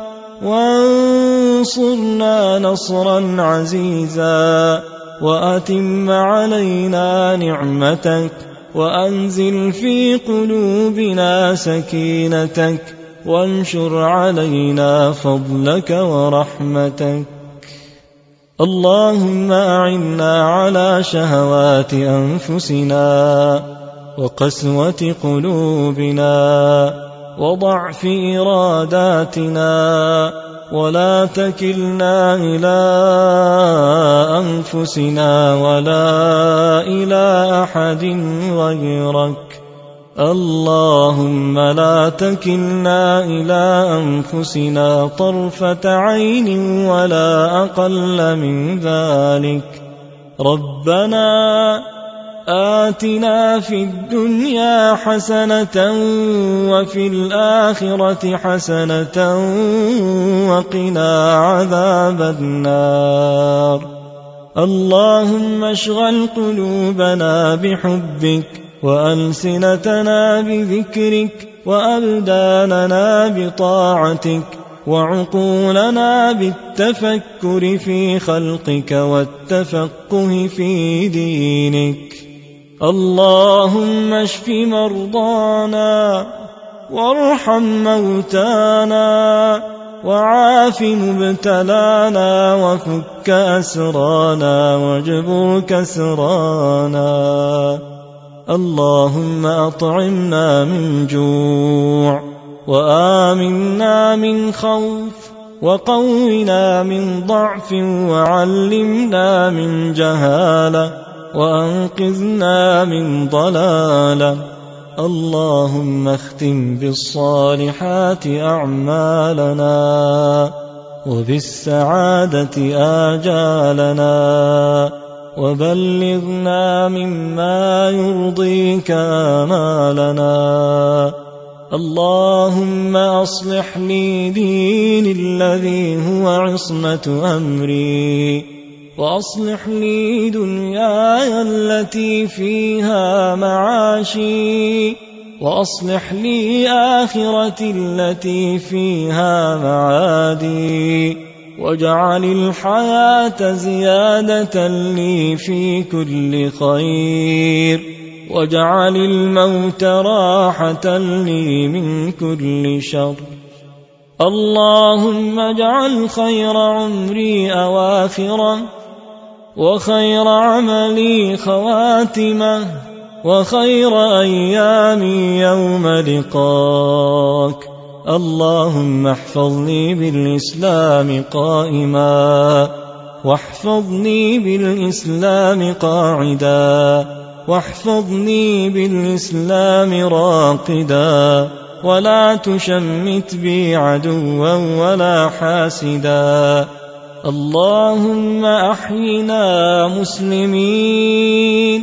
وانصرنا نصرا عزيزا وأتم علينا نعمتك وأنزل في قلوبنا سكينتك وانشر علينا فضلك ورحمتك. اللهم أعنا على شهوات أنفسنا وقسوة قلوبنا وضعف إراداتنا ولا تكلنا إلى أنفسنا ولا إلى أحد غيرك. اللهم لا تكلنا إلى أنفسنا طرفة عين ولا أقل من ذلك. ربنا آتنا في الدنيا حسنة وفي الآخرة حسنة وقنا عذاب النار. اللهم اشغل قلوبنا بحبك وألسنتنا بذكرك وأبداننا بطاعتك وعقولنا بالتفكر في خلقك والتفقه في دينك. اللهم اشف مرضانا وارحم موتانا وعاف مبتلانا وفك أسرانا واجبر كسرانا. اللهم أطعمنا من جوع وآمنا من خوف وقونا من ضعف وعلمنا من جهالة وأنقذنا من ضلالة. اللهم اختم بالصالحات أعمالنا وبالسعادة آجالنا وبلغنا مما يرضيك آمالنا. اللهم أصلح لي ديني الذي هو عصمة أمري وأصلح لي دنياي التي فيها معاشي وأصلح لي آخرتي التي فيها معادي واجعل الحياة زيادة لي في كل خير واجعل الموت راحة لي من كل شر. اللهم اجعل خير عمري أواخره وخير عملي خواتمه وخير أيامي يوم لقاك. اللهم احفظني بالإسلام قائما واحفظني بالإسلام قاعدا واحفظني بالإسلام راقدا ولا تشمت بي عدوا ولا حاسدا. اللهم أحينا مسلمين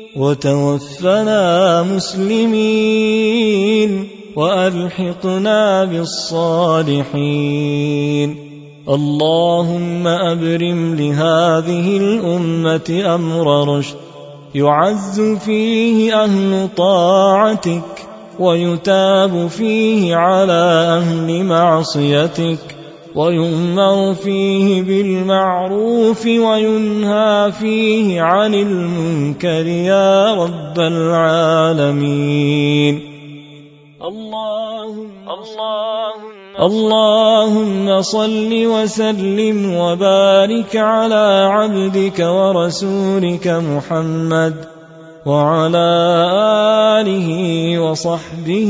وتوفنا مسلمين وألحقنا بالصالحين. اللهم أبرم لهذه الأمة أمر رشد يعز فيه أهل طاعتك ويتاب فيه على أهل معصيتك ويؤمر فيه بالمعروف وينهى فيه عن المنكر يا رب العالمين. اللهم اللهم اللهم صل وسلم وبارك على عبدك ورسولك محمد وعلى آله وصحبه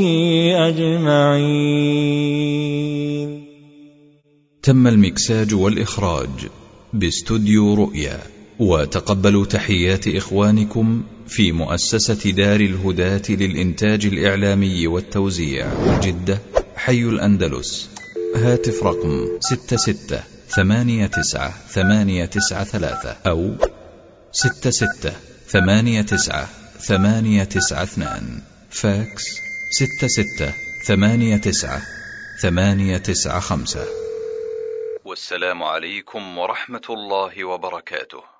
أجمعين. تم المكساج والإخراج باستوديو رؤيا. وتقبلوا تحيات إخوانكم في مؤسسة دار الهداة للإنتاج الإعلامي والتوزيع جدة حي الأندلس. هاتف رقم ستة ستة ثمانية تسعة ثمانية تسعة ثلاثة أو ستة ستة ثمانية تسعة ثمانية تسعة اثنان. فاكس ستة ستة ثمانية تسعة ثمانية تسعة خمسة. والسلام عليكم ورحمة الله وبركاته.